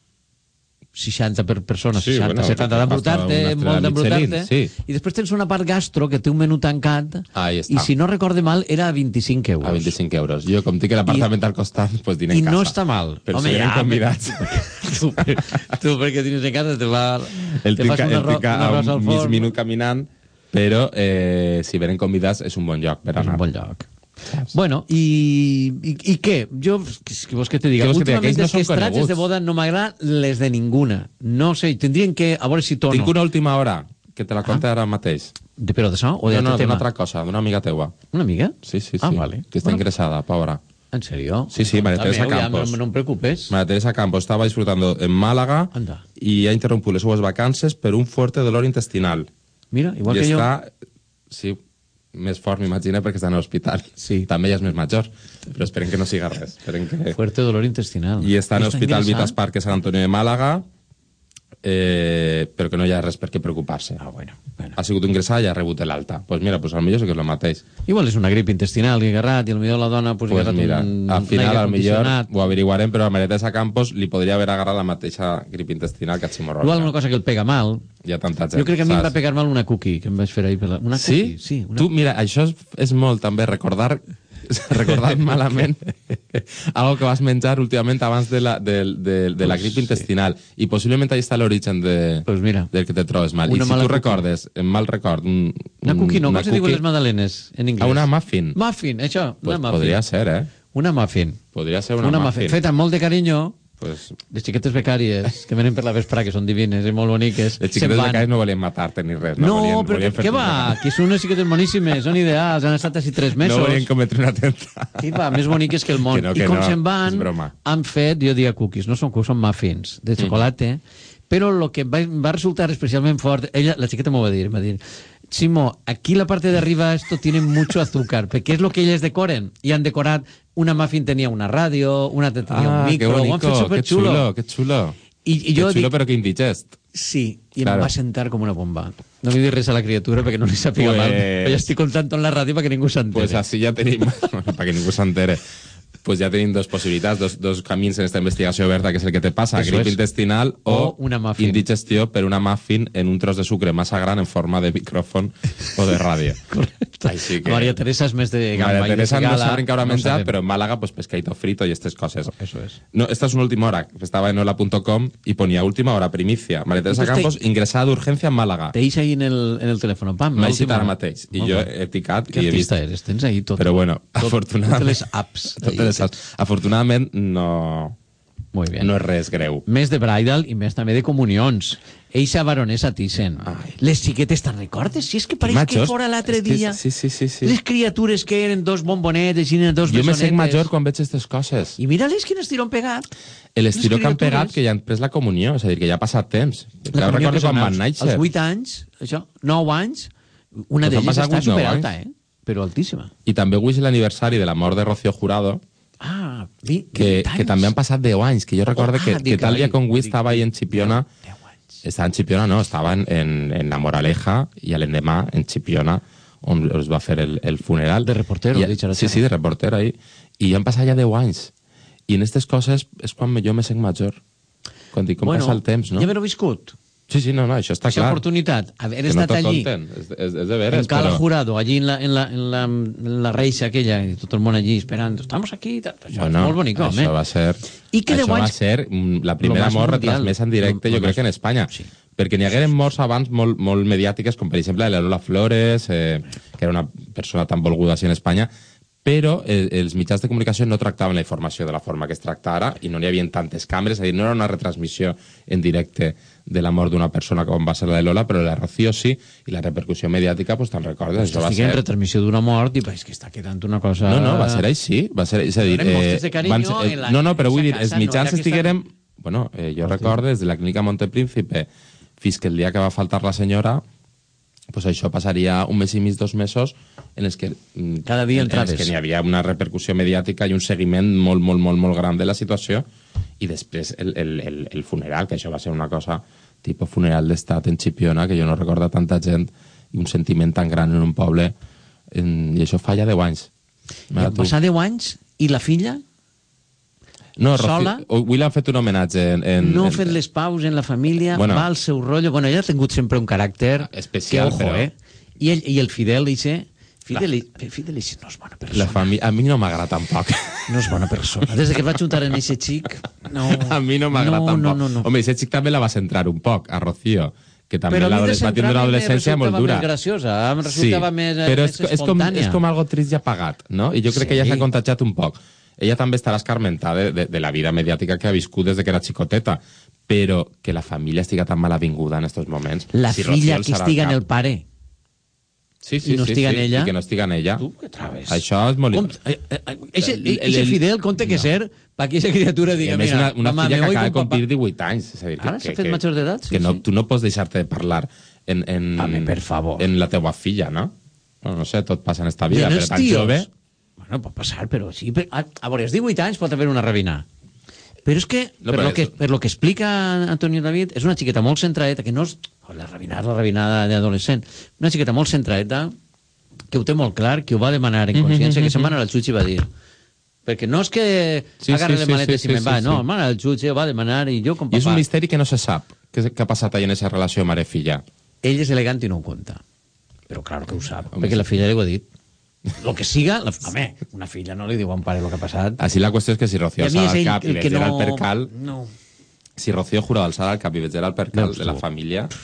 seixanta per persona, Sí, seixanta, bueno, setanta, una d'embrutar-te, estrella molt d'embrutar-te, Michelin, sí. i després tens una part gastro que té un menú tancat, Ahí està. i si no recorde mal, era a vint-i-cinc euros. A vint-i-cinc euros. Jo, com tinc l'apartament al costat, pues diner I en casa. no està mal. Però Home, si venen ja, convidats. tu, tu, perquè tens en casa, te, va, El te tinc, fas un, el arro, tinc un a arròs al un mig forn. minut caminant, però eh, si venen convidats és un bon lloc per És anar. un bon lloc. Bueno, i, i, i què? Jo, què vols que te diga? Què vols que te diga? Que Últimament ells no els que són estrats coneguts. de boda no m'agraden les de ninguna. No sé, tindrien que, a veure si tono. Tinc una última hora, que te la conto ara mateix. De, però d'això? O No, d'altre no, tema? d'una altra cosa, d'una amiga teua. Una amiga? Sí, sí, sí. Ah, vale. Que està Bueno. ingressada, pobra. ¿En serio? Sí, sí, María Teresa También, ya, Campos. no, no em preocupes. María Teresa Campos estava disfrutando en Màlaga Anda. i ha interromput les seues vacances per un fuerte dolor intestinal. Mira, igual I que està, sí, més fort, m'imagina, perquè està en l'hospital. Sí. També ja és més major, però esperem que no siga res. Esperem que... jo. Fuerte dolor intestinal. I està en l'Hospital ingressat? Vitas Parque Sant Antonio de Màlaga, eh, però que no hi ha res per què preocupar-se. Ah, bueno, bueno. Ha sigut ingressada i ha rebut l'alta. Doncs pues mira, pues potser sí que és el mateix. Igual és una grip intestinal, que agarrat, i potser la dona pues, Pues agarrat mira, un, al final, un aire al millor, condicionat. ho averiguarem, però a María Teresa Campos li podria haver agarrat la mateixa grip intestinal que a Ximorroca. Igual una cosa que el pega mal. Hi ha tanta gent, Jo crec que a mi em va saps? pegar mal una cookie que em vaig fer ahir. Per la... Una Sí? cookie, sí. Una... Tu, mira, això és, és molt també recordar recordar malament algo que vas menjar últimament abans de la, de, de, de la grip Pues, intestinal i possiblement ahí està l'origen de, pues mira, del que te trobes mal. una I si mala tu cookie. recordes, en mal record, un, Una cookie no, una com se diuen les magdalenes en inglès? Ah, una muffin. Muffin, això, Pues una muffin. podria ser, eh? Una muffin. Podria ser una, Una muffin. muffin. Feta amb molt de carinyo, Pues... Les xiquetes becàries, que venen per la vespre, que són divines i molt boniques. Les xiquetes becàries no volien matar-te ni res. No, no volien, però volien què va? Que són unes xiquetes boníssimes, són ideals, han estat així tres mesos. No volien cometre un atemptat. Què va? Més boniques que el món. Que no, I que com no, se'n van, és broma. han fet, jo diria cookies, no són cookies, són muffins de xocolata, mm. però el que va, va resultar especialment fort, ella, la xiqueta m'ho va dir, va dir, Chimo, aquí la parte de arriba esto tiene mucho azúcar, porque es lo que ellos decoren. Y han decorat, una muffin tenía una radio, una tenía ah, un micro, qué bonito, ho han fet superxulo. Qué chulo, qué chulo. I, i jo qué chulo, dic, però que indigest. Sí, i claro. em va sentar com una bomba. No m'hi dir res a la criatura perquè no li sàpiga pues... mal. Però ja estic contant en la ràdio perquè ningú s'entere. Pues así ya tenim, perquè ningú s'entere. Pues ja tenim dos possibilitats, dos, dos camins en esta investigació oberta, que és el que te passa, Eso grip es. intestinal o, O una muffin. indigestió per una muffin en un tros de sucre massa gran en forma de micròfon o de ràdio. Correcte. Així que... Maria Teresa és més de gamba. Maria Teresa i de no cigala, saben que haurà no menjat, sabem. però en Màlaga, pues pescadito frito y estas cosas. Eso es. No, esta es una última hora. Estaba en hola punto com y ponía última hora, primicia. Maria Teresa Entonces, Campos, ingresada d'urgència en Màlaga. Te ahí en el, en el teléfono, pam. M'ha l'última citat ara hora. mateix. I Molt jo bé. he picat Que i he vist... artista eres, tens ahí tot. Però bueno, tot, afortunadament... Totes les apps. Totes les apps. Afortunadament no... Muy bien. No és res greu. Més de bridal i més també de comunions. Eixa baronesa Thyssen. Les xiquetes, te'n recordes? Si és que pareix que fora l'altre dia. Sí, sí, sí, sí. Les criatures que eren dos bombonetes i eren dos Jo me besonetes. sec major quan veig aquestes coses. I mira-les quin estiró han pegat. L'estiró Les que han criatures. pegat, que ja han pres la comunió, és a dir, que ja ha passat temps. La Ja comunió recordo que són quan van els- néixer. Als vuit anys, això, nou anys, una Pues han d'elles passat està vuit, nou superalta, anys. eh? Però altíssima. I també avui és l'aniversari de la mort de Rocío Jurado, Ah, vi, que, que també han passat deu anys, que jo recordo ah, que, que dic, tal dia ai, com avui dic, estava ahí en Chipiona, estava en Chipiona, no, estava en, en, en la Moraleja i a l'endemà en Chipiona, on es va fer el, el funeral. De reportero, I, dicho la Sí, xerra. sí, de reportero ahí. I han passat ja deu anys. I en aquestes coses és quan jo me sec major. Quan dic com bueno, passa el temps, no? ja m'ho viscut. Sí, sí, no, no, això està Aquesta clar. oportunitat, haver Que no estat t'ho allí, conten, és, és, és de veres, en Cala però... Jurado, allí en la, en, la, en, la, en la reixa aquella, i tot el món allí esperant, estamos aquí, tal, això Bueno, és molt bonic, home. això va ser, I que això deu va anys- ser mm, la Lo primera más mort mundial. retransmesa en directe, Lo- jo lo crec que en más- Espanya. sí. Perquè n'hi hagueren morts abans molt, molt mediàtiques, com per exemple la Lola Flores, eh, que era una persona tan volguda així en Espanya, però eh, els mitjans de comunicació no tractaven la informació de la forma que es tracta ara i no n'hi havia tantes càmeres, és a dir, no era una retransmissió en directe de la mort d'una persona com va ser la de Lola, però la de Rocío sí, i la repercussió mediàtica, pues te'n recordes? Això va Estic en ser... retransmissió d'una mort i és que està quedant una cosa... No, no, va ser així, va ser, és a dir, Eren mostres de carinyo van ser- en la- no, no, però en vull dir, esa els casa, no mitjans era aquesta- estigueren, bueno, eh, jo recordo des de la clínica Montepríncipe fins que el dia que va faltar la senyora, pues això passaria un mes i mig, dos mesos, en els que mm, Cada dia en, en entraves. els que n'hi havia una repercussió mediàtica i un seguiment molt, molt, molt, molt gran de la situació, i després el, el, el, el funeral, que això va ser una cosa tipus funeral d'estat en Chipiona, que jo no recordo tanta gent i un sentiment tan gran en un poble, en, i això fa ja deu anys. I han passat deu anys i la filla No, sola? Rocío, avui l'han fet un homenatge en... en no ha en, fet les paus en la família, Bueno. va al seu rotllo. Bueno, ella ha tingut sempre un caràcter especial, que, ojo, però- eh? I, ell, i el Fidel, dice, Fidel, i- Fidel i- no és bona persona. La família... A mi no m'agrada tampoc. No és bona persona. Des de que es va juntar en eixe xic, no... A mi no m'agrada no, tampoc. No, no, no. Home, aquest xic també la va centrar un poc, a Rocío, que també Però a mi va de tindre una adolescència molt dura. Més graciosa, em resultava més, però més és, és, com, espontània. és com algo trist i apagat, no? I jo crec Sí. que ella s'ha contagiat un poc. Ella també estarà escarmentada de, de, de la vida mediàtica que ha viscut des de que era xicoteta, però que la família estiga tan malavinguda en aquests moments. La si filla Rocío que alçarà estiga el en cap. el pare. Sí, sí, i no sí, estiga sí, en ella. I que no estiga en ella. Tu, què trabes? Això és molt... Com, eh, eh, eixe, El- el- eixe el- Fidel compte que no. ser pa que eixa criatura I diga, a més, mira, una, una mamà, filla me que voy acaba de con papá. complir divuit anys. És a dir, que, Ara s'ha que, fet que, major d'edat? Sí, que no, sí. tu no pots deixar-te de parlar en, en, Home, per favor. en la teua filla, no? No, no sé, tot passa en esta I vida, en però els tan tios? jove... Bueno, pot passar, però sí. Per, a, a veure, als divuit anys pot haver una rebina. Però és que, No, per, però lo que, és- per lo que explica Antonio David, és una xiqueta molt centradeta, que no és oh, la rebinada, la rebinada d'adolescent, una xiqueta molt centradeta, que ho té molt clar, que ho va demanar en consciència, que se'n va anar al jutge i va dir... Perquè no és que Sí, agarre sí, les sí, maletes sí, i me'n sí, va, sí, no, sí. va anar al jutge, ho va demanar i jo com I és un papà. misteri que no se sap què, què ha passat ahí en aquesta relació mare-filla. Ell és elegant i no ho conta. Però clar que ho sap, perquè la filla li ho ha dit. Lo que siga, la, home, una filla no li diu a un pare el que ha passat. Així la qüestió és que si Rocío I a mi alçara és el ell cap i el que vegera no- el percal... no. Si Rocío Jurado alçara el cap i vegera el percal Veus de la tu. família...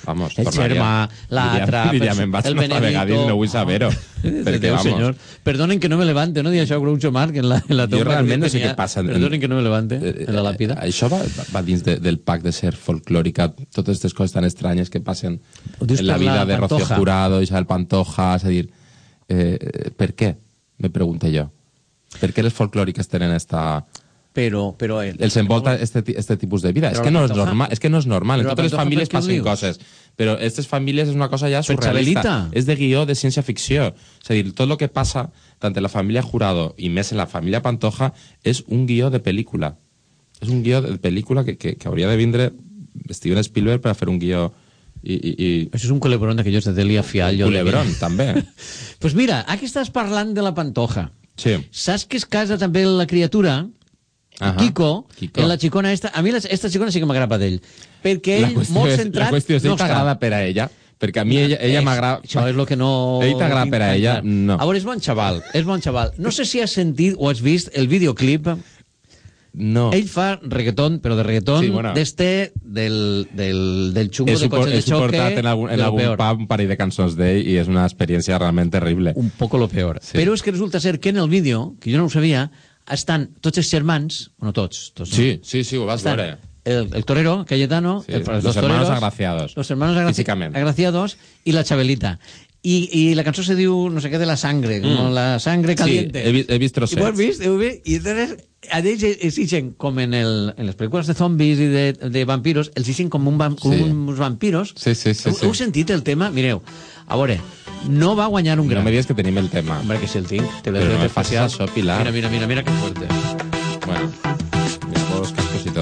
vamos, el tornaria. germà, l'altre, Diria, diria, me'n vaig el una altra Benedito. vegada i no vull saber-ho. Perquè, Déu, vamos, senyor. Perdonen que no me levante, no? Dir això Groucho Marx en la, en la jo tomba. realment no sé tenia, què passa. En, Perdonen que no me levante en la làpida. Eh, això va, va dins de, del pack de ser folclòrica, totes aquestes coses tan estranyes que passen dius en la per vida la de Rocío Pantoja? Jurado, Isabel Pantoja, és a dir, eh, per què? Me pregunto jo. Per què les folclòriques tenen esta... Però, però el, els envolta este, ti- este tipus de vida. Però És que, la no és, Pantoja- normal, és que no és normal. En Però la totes les Pantoja, famílies per què ho passen dius? coses. Però aquestes famílies és una cosa ja Per surrealista. Chabelita. És de guió de ciència-ficció. És a dir, tot el que passa, tant en la família Jurado i més en la família Pantoja, és un guió de pel·lícula. És un guió de pel·lícula que, que, que hauria de vindre Steven Spielberg per a fer un guió... I, i, i... Això és un culebrón d'aquells de Delia Fiallo. Culebrón, també. Pues mira, aquí estàs parlant de la Pantoja. Sí. Saps que es casa també la criatura, Ahà. Kiko, Kiko. en la xicona esta... A mi la, esta xicona sí que m'agrada d'ell. Perquè La ell, qüestió molt és, centrat, la qüestió és, no ell t'agrada per a ella? Perquè a mi ella, ella És- m'agrada... Això és el que no... Ell t'agrada per a ella? No. A veure, és bon xaval, és bon xaval. No sé si has sentit o has vist el videoclip. No. Ell fa reggaetón, però de reggaetón Sí, bueno. d'este, del, del, del xungo He, de supor, cotxe he de choque. suportat en algun, en de lo algun peor. pub un parell de cançons d'ell i és una experiència realment terrible. Un poco lo peor. Sí. Però és que resulta ser que en el vídeo, que jo no ho sabia, estan tots els germans, bueno, tots, tots no? Sí, sí, sí, ho vas Estan veure. El, el torero, Cayetano, Sí, el, los dos hermanos toreros, agraciados. los hermanos agraci Físicament. agraciados y la Chabelita. Y, y la canción se diu, no sé qué, de la sangre, como Mm. la sangre caliente. Sí, he, vi- he vist ¿Y trossets. vos vist? Heu vist? I entonces, a ells exigen, com en, el, en les pel·lícules de zombis i de, de vampiros, els exigen com, un, vam- com Sí. uns vampiros. Sí, sí, sí. Heu, sí. heu sentit el tema? Mireu, a veure, no va guanyar un No gran. me digas que tenim el tema. Hombre, que si el tinc. Te lo Pero doy no me de facis especial. això, Pilar. Mira, mira, mira, mira que fuerte. Bueno, mira, pongo los cascos y todo.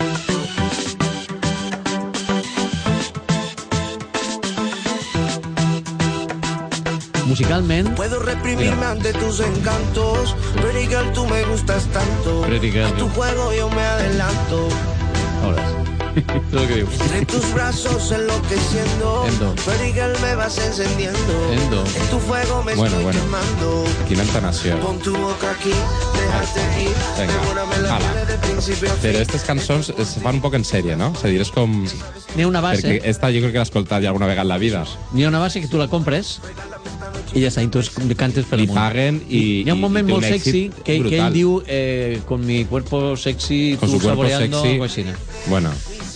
Musicalment, Puedo reprimirme ante tus encantos. Pretty girl, tú me gustas tanto. Pretty girl. A tu juego yo me adelanto. ahora. És el que diu. Entre tus brazos enloqueciendo. Endo. Pretty girl, me vas encendiendo. Endo. En tu fuego me Bueno, estoy bueno. quemando. Quina entonació. Pon tu boca aquí, déjate ir. Venga, Devórame la hala. piel de principio a Però fin. aquestes cançons es fan un poc en sèrie, no? És a dir, és com... N'hi ha una base, Perquè esta jo crec que l'he escoltat ja alguna vegada en la vida. n'hi ha una base que tu la compres i ja està, i tu es- cantes per Li amunt. paguen i... Hi ha un i moment té molt èxit sexy que, que brutal. ell diu eh, con mi cuerpo sexy, Con tú su cuerpo saboreando, sexy. algo así, ¿no? Bueno,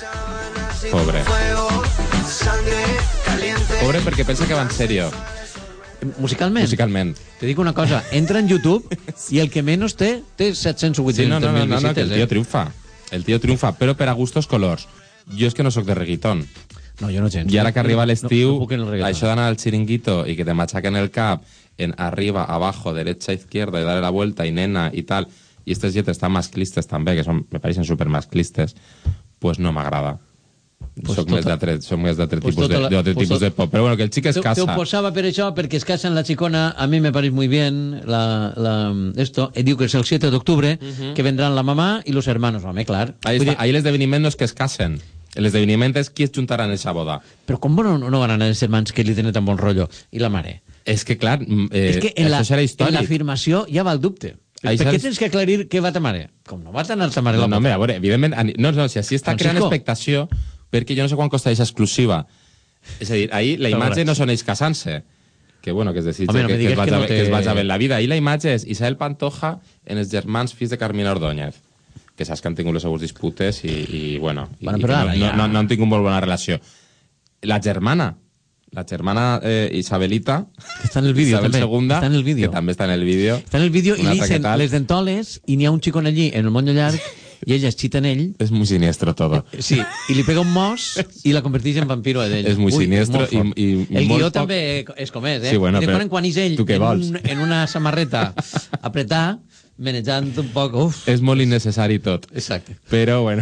pobre. Fuego, sangre, caliente. Pobre perquè pensa que va en sèrio, Musicalment, musicalment. te dic una cosa, entra en YouTube i el que menys té, té set-cents o Sí, no, vuit-cents no, no, mil no, no, que visites. el tio eh? triomfa. El tio triomfa, però per a gustos colors. Jo és que no sóc de reggaeton. No, jo no gens. I ara que arriba No, l'estiu, no puc en el reggaeton. això d'anar al chiringuito i que te machaquen el cap en arriba, abajo, derecha, izquierda, y darle la vuelta, y nena, y tal, y estas lletres tan masclistes també, que son, me parecen super masclistes, pues no m'agrada. Pues Soc tota- més d'altre soc més d'altre pues tipus, de, tota la- d'altre pues tipus tot- de pop. Però bueno, que el xic es Te, te casa. ho posava per això, perquè es casen la xicona, a mi me parece muy bien la, la, esto, y diu que es el siete de octubre, Ujú. que vendrán la mamá y los hermanos, home, clar. Ahí, Vull està. dir, Ahí l'esdeveniment no és que es casen. L'esdeveniment és qui es juntarà en eixa boda. però com no, no van anar els hermans que li tenen tan bon rotllo? I la mare? És que, clar, mm, eh, és que en la, això serà en històric. l'afirmació ja va el dubte. Per, Ahí per què saps- tens que aclarir què va ta mare? Com no va anar ta mare No, la no, boda? home, a veure, evidentment... a ni- No, no, si així està Francisco. creant expectació, perquè jo no sé quan costa aquesta exclusiva. És a dir, ahir la No, imatge veuràs. no són ells casant-se, que bueno, que es desitja Home, no que, me que, es digues que vaja, no bé- té- que es vaja bé en la vida. Ahir la imatge és Isabel Pantoja en els germans fills de Carmina Ordóñez, que saps que han tingut les seues disputes i, i bueno, i, Bueno, i però que no, ara ja- no, no, no han tingut molt bona relació. La germana, la germana eh, Isabelita, Està en el vídeo, Isabel també. segunda, Està en el vídeo. que també està en el vídeo. Està en el vídeo i Una li altra que dicen tal. les dentoles i n'hi ha un xicon allí en el moño llarg i ella es xita en ell. És muy siniestro todo. Sí, i li pega un mos i la converteix en vampiro a ell. És muy Ui, siniestro molt fort. i- i- i El molt guió poc- també és com és, eh? Sí, bueno, I de però quan en quan és ell tu què en, vols? un, en una samarreta apretar, menejant un poc... Uf. És molt innecessari tot. Exacte. Però, bueno...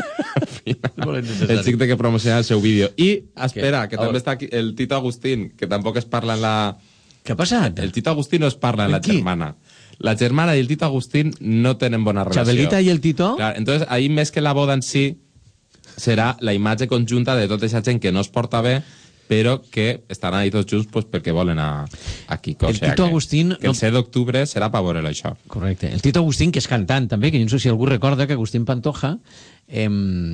És molt innecessari. El xic té que promocionar el seu vídeo. I, espera, que A també veure. està aquí el Tito Agustín, que tampoc es parla en la... Què ha passat? El Tito Agustín no es parla en la Qui? germana. La germana i el Tito Agustín no tenen bona relació. Chabelita i el Tito? Clar, entonces, ahí més que la boda en si, serà la imatge conjunta de tota aquesta gent que no es porta bé, però que estan ahí tots junts pues, perquè volen a, a Kiko. El o sea Tito que, Agustín Que el no- set d'octubre serà per veure-lo, això. Correcte. El Tito Agustín, que és cantant també, que jo no sé si algú recorda que Agustín Pantoja eh,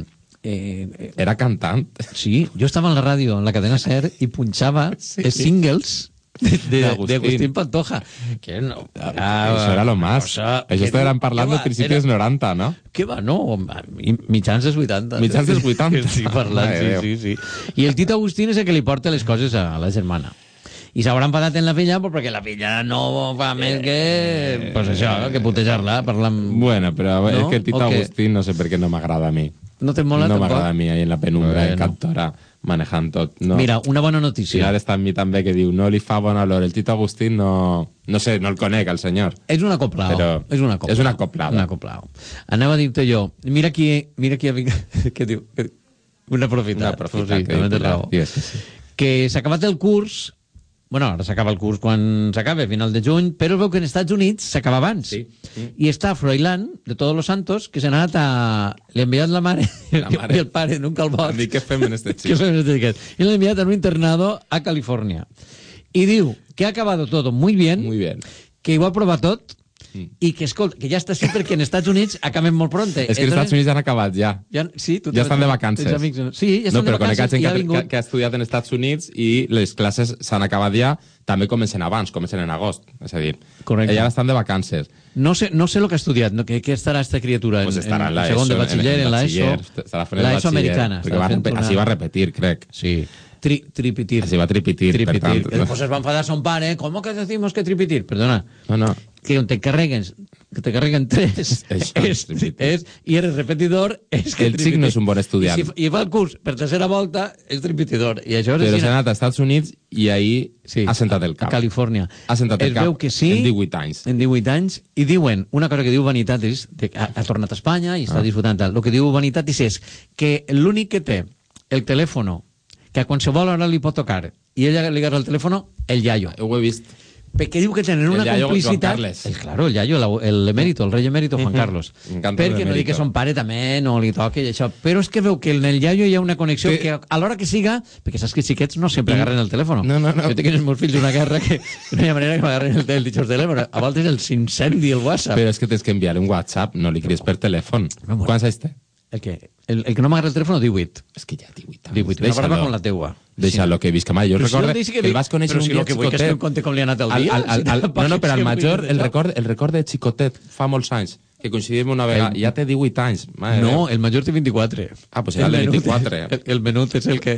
Eh, Era cantant. Sí, jo estava en la ràdio, en la cadena SER, i punxava sí. els singles de, de, de Agustín Pantoja. Que no, ah, això era lo más. Cosa, això estaven parlant de principis era... noranta, no? Què va, no? Mitjans dels vuitanta. Mitjans dels vuitanta. Sí, parlant, sí, sí, sí. I el Tito Agustín és el que li porta les coses a la germana. I s'haurà empatat en la filla perquè la filla no fa més que... Eh, pues això, que putejar-la, parlant... Bueno, però no? És que el Tito Okay. Agustín no sé per què no m'agrada a mi. No te mola no tampoc? No m'agrada a mi, ahí en la penumbra, bueno. en cantora, manejant tot. No. Mira, una bona notícia. I ara està en mi també que diu, no li fa bona olor. El Tito Agustín no... No sé, no el conec, el senyor. És un acoplao. Però és un acoplao. És un acoplao. Un acoplao. Anava a dir-te jo, mira qui... Mira qui ha vingut... Què diu? Una profita. Una profita. Sí, també té raó. Sí, sí, sí. Que s'ha acabat el curs... Bueno, ara s'acaba el curs quan s'acaba, a final de juny, però veu que en Estats Units s'acaba abans. Sí. Mm. I està Froilán, de Todos los Santos, que s'ha anat a... Li ha enviat la mare, la mare. i el pare en un calbot. A mi què fem en este xic? ¿Qué fem en este xic? I l'ha enviat en un internado a Califòrnia. I diu que ha acabado todo muy bien, muy bien. Que ho ha provat tot, i que, escolta, que ja està sí perquè en Estats Units acaben molt pronte. És que en Estats Units ja han acabat, ja. Ja, sí, tu ja estan de vacances. Amics, sí, ja estan no, però de vacances. Conec gent que, vingut... que, que ha estudiat en Estats Units i les classes s'han acabat ja, també comencen abans, comencen en agost. És a dir, correcte. Ja estan de vacances. No sé, no sé lo que ha estudiat, no, què, què estarà esta criatura en, pues estarà en, en segon de batxiller, en, en, en l'ESO, l'ESO americana. Perquè va, una... així va repetir, crec. Sí. Tri, tripitir. Així va tripitir, tripitir. per tant. Que después es va enfadar son padre, ¿cómo que decimos que tripitir? Perdona. No, no. Que te carreguen, que te carreguen tres, Això, és, és, i eres repetidor, és que el xic no és un bon estudiant. I, si, i fa el curs per tercera volta, és tripitidor. I això és però així, s'ha anat als Estats Units i ahir sí, ha sentat el cap. A Califòrnia. Ha sentat el es cap veu que sí, en divuit anys. En divuit anys. I diuen, una cosa que diu Vanitatis, de, ha, ha tornat a Espanya i està ah. disfrutant tal. El que diu Vanitatis és que l'únic que té el telèfono que a qualsevol hora li pot tocar i ella li agarra el telèfono, el iaio. Ho he vist. Perquè diu que tenen una el complicitat... El, claro, el iaio, l'emèrito, el rei emèrito, Juan Carlos. Perquè no dic que son pare també, no li toqui i això. Però és que veu que en el iaio hi ha una connexió que, que a l'hora que siga... Perquè saps que els xiquets no sempre agarren el telèfono. No, no, no. Jo tinc els meus fills una guerra que no hi ha manera que m'agarren el, el ditxós telèfon. A voltes el s'incendi el WhatsApp. Però és que tens que enviar un WhatsApp, no li cries per telèfon. Quants anys té? El que, el, el que no m'agrada el telèfon, divuit. És que ja divuit anys. divuit. Una barba com la teua. Deixa-lo, que visca mai. Jo recorde que, que el vas conèixer un dia xicotet. Però si el que vull que es compte com li ha anat el dia. Al, al, al, al, no, no, però al major, el record, el record de xicotet fa molts anys, que coincidim una vegada, el... ja té divuit anys. Madre no, Déu. el major té vint-i-quatre. Ah, pues era el, el vint-i-quatre. El, el menut és el que...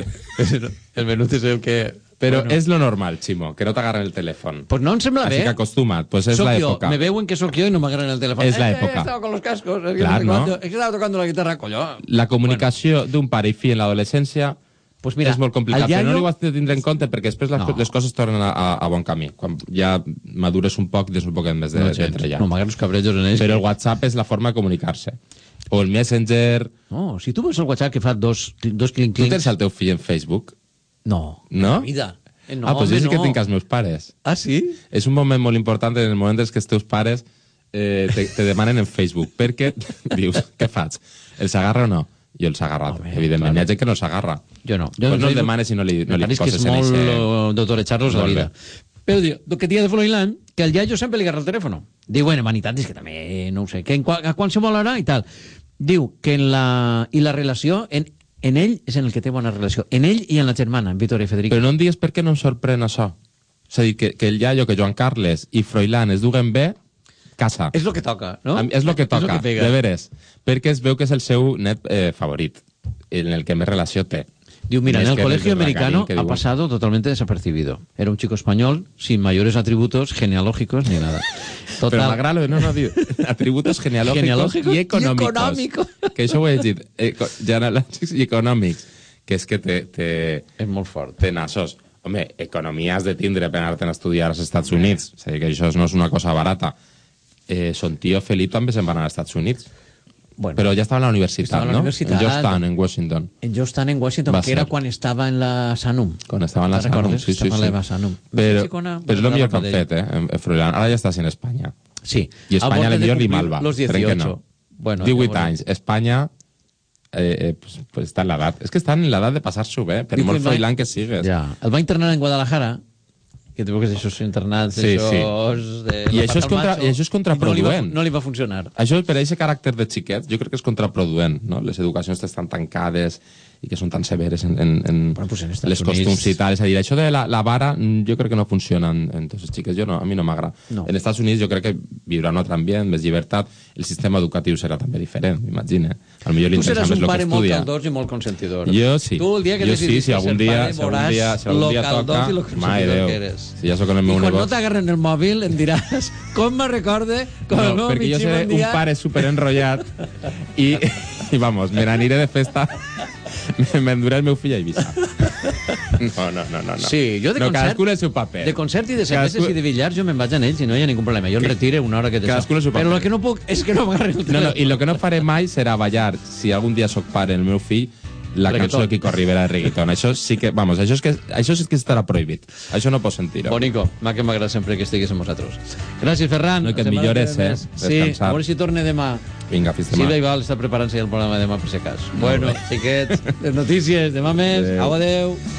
El menut és el que... Però bueno. És lo normal, Ximo, que no t'agarren el telèfon. Pues no em sembla Així bé. Així que acostuma't, pues és l'època. Me veuen que soc jo i no m'agarren el telèfon. És l'època. Es que estava con los cascos. Es que, Clar, no? no? Es que estava tocando la guitarra, colló. La comunicació bueno. d'un pare i fill en l'adolescència pues mira, és molt complicat, iaio... però no ho has de tindre en compte perquè després les, no. les coses tornen a, a, a bon camí. Quan ja madures un poc, tens un poc més de, no, d'entrellar. No, m'agarren els cabrellos en ells. Però el WhatsApp és la forma de comunicar-se. O el Messenger... No, si tu veus el WhatsApp que fa dos, dos clinc-clincs... Tu tens el teu fill en Facebook? No. No? Vida. Eh, no, ah, doncs jo sí no. que tinc els meus pares. Ah, sí? És un moment molt important en el moment en què els teus pares eh, te, te demanen en Facebook, perquè dius, què faig? Els agarra o no? Jo els ha agarrat, Home, evidentment. Claro. Hi ha gent que no s'agarra. Jo no. Jo pues no, no els demanes i no li, no li poses en això. Que és molt doctor Charlos a la vida. Però diu, el que dia de Froilán, que el iaio sempre li agarra el telèfon. Diu, bueno, vanitat, és que també, no ho sé, que en, a qualsevol hora i tal. Diu que en la... I la relació... En, en ell és en el que té bona relació. En ell i en la germana, en Víctor i Federica. Però no em digues per què no em sorprèn això. És a dir, que, que el iaio, que Joan Carles i Froilán es duguen bé, casa. És el que toca, no? És el que toca, lo que de veres. Perquè es veu que és el seu net eh, favorit, en el que més relació té. Diu, mira, en el colegio americano ha pasado totalmente desapercibido. Era un chico español sin mayores atributos genealógicos ni nada. Total. Pero m'agrada, no, no, diu, atributos genealógicos, genealógicos y económicos. Y económicos. Que això ho he dit, eco, genealògics i econòmics, que és que te... te és molt fort. Te nassos. Home, economia has de tindre per anar-te'n a estudiar als Estats Units. És a dir, que això no és una cosa barata. Eh, son tío Felip també se'n van anar als Estats Units. Bueno, però ja estava a la universitat, la no? Universitat, en Georgetown, en Washington. En Georgetown, en Washington, Va que ser. era quan estava en la Sanum. Quan estava en la Sanum, sí, sí, sí. La Sanum. Però, Sí, una, però és el millor que han fet, eh, en, en Froilán. Ara ja estàs en Espanya. Sí. I Espanya a a millor li malva. Los dieciocho. No. Bueno, divuit anys. Espanya eh, eh, pues, pues està en l'edat. És que estan en l'edat de passar-s'ho bé, per molt Froilán que sigues. Ja. El va internar en Guadalajara que tu que això internats, Sí, això... sí. De I això, és contra, I això és contraproduent. No li, va, no li va funcionar. Això, per aquest caràcter de xiquets, jo crec que és contraproduent, no? Les educacions estan tancades i que són tan severes en, en, en bueno, pues en les costums i tal. És a dir, això de la, la vara jo crec que no funciona en, en tots els xiquets. Jo no, a mi no m'agrada. No. En Estats Units jo crec que viurà un altre ambient, més llibertat, el sistema educatiu serà també diferent, m'imagina. Al millor tu seràs un lo pare que molt estudia. caldós i molt consentidor. Jo sí. Tu el dia que jo decidis sí, si algun dia, pare, si algun dia, si algun lo dia caldós toca, i lo consentidor que eres. Si ja sóc en el meu I quan negoci. no t'agarren el mòbil em diràs com me recorde com el No, meu perquè jo amic seré un dia... un pare superenrotllat i, i vamos, me n'aniré de festa, m'enduré el meu fill a Eivissa. No, no, no, no. Sí, jo de no, concert... cadascú el seu paper. De concert i de cerveses cadascú... i de billars jo me'n vaig en ells i no hi ha ningú problema. Jo em retire una hora que te cadascú el seu paper. Però el que no puc és que no m'agarri el telèfon. No, no, i el que no faré mai serà ballar, si algun dia sóc pare el meu fill, la reggaeton. Cançó de Kiko Rivera de reggaeton. Això sí que, vamos, això, és que, això sí que estarà prohibit. Això no pot sentir-ho. Bonico, m'ha que m'agrada sempre que estiguis amb vosaltres. Gràcies, Ferran. No, que et millores, eh? Sí, a veure si torne demà. Vinga, fins demà. Silvia Ival està preparant-se el programa demà per si cas. Bueno, xiquets, les notícies, demà més. Adéu. Au, adéu.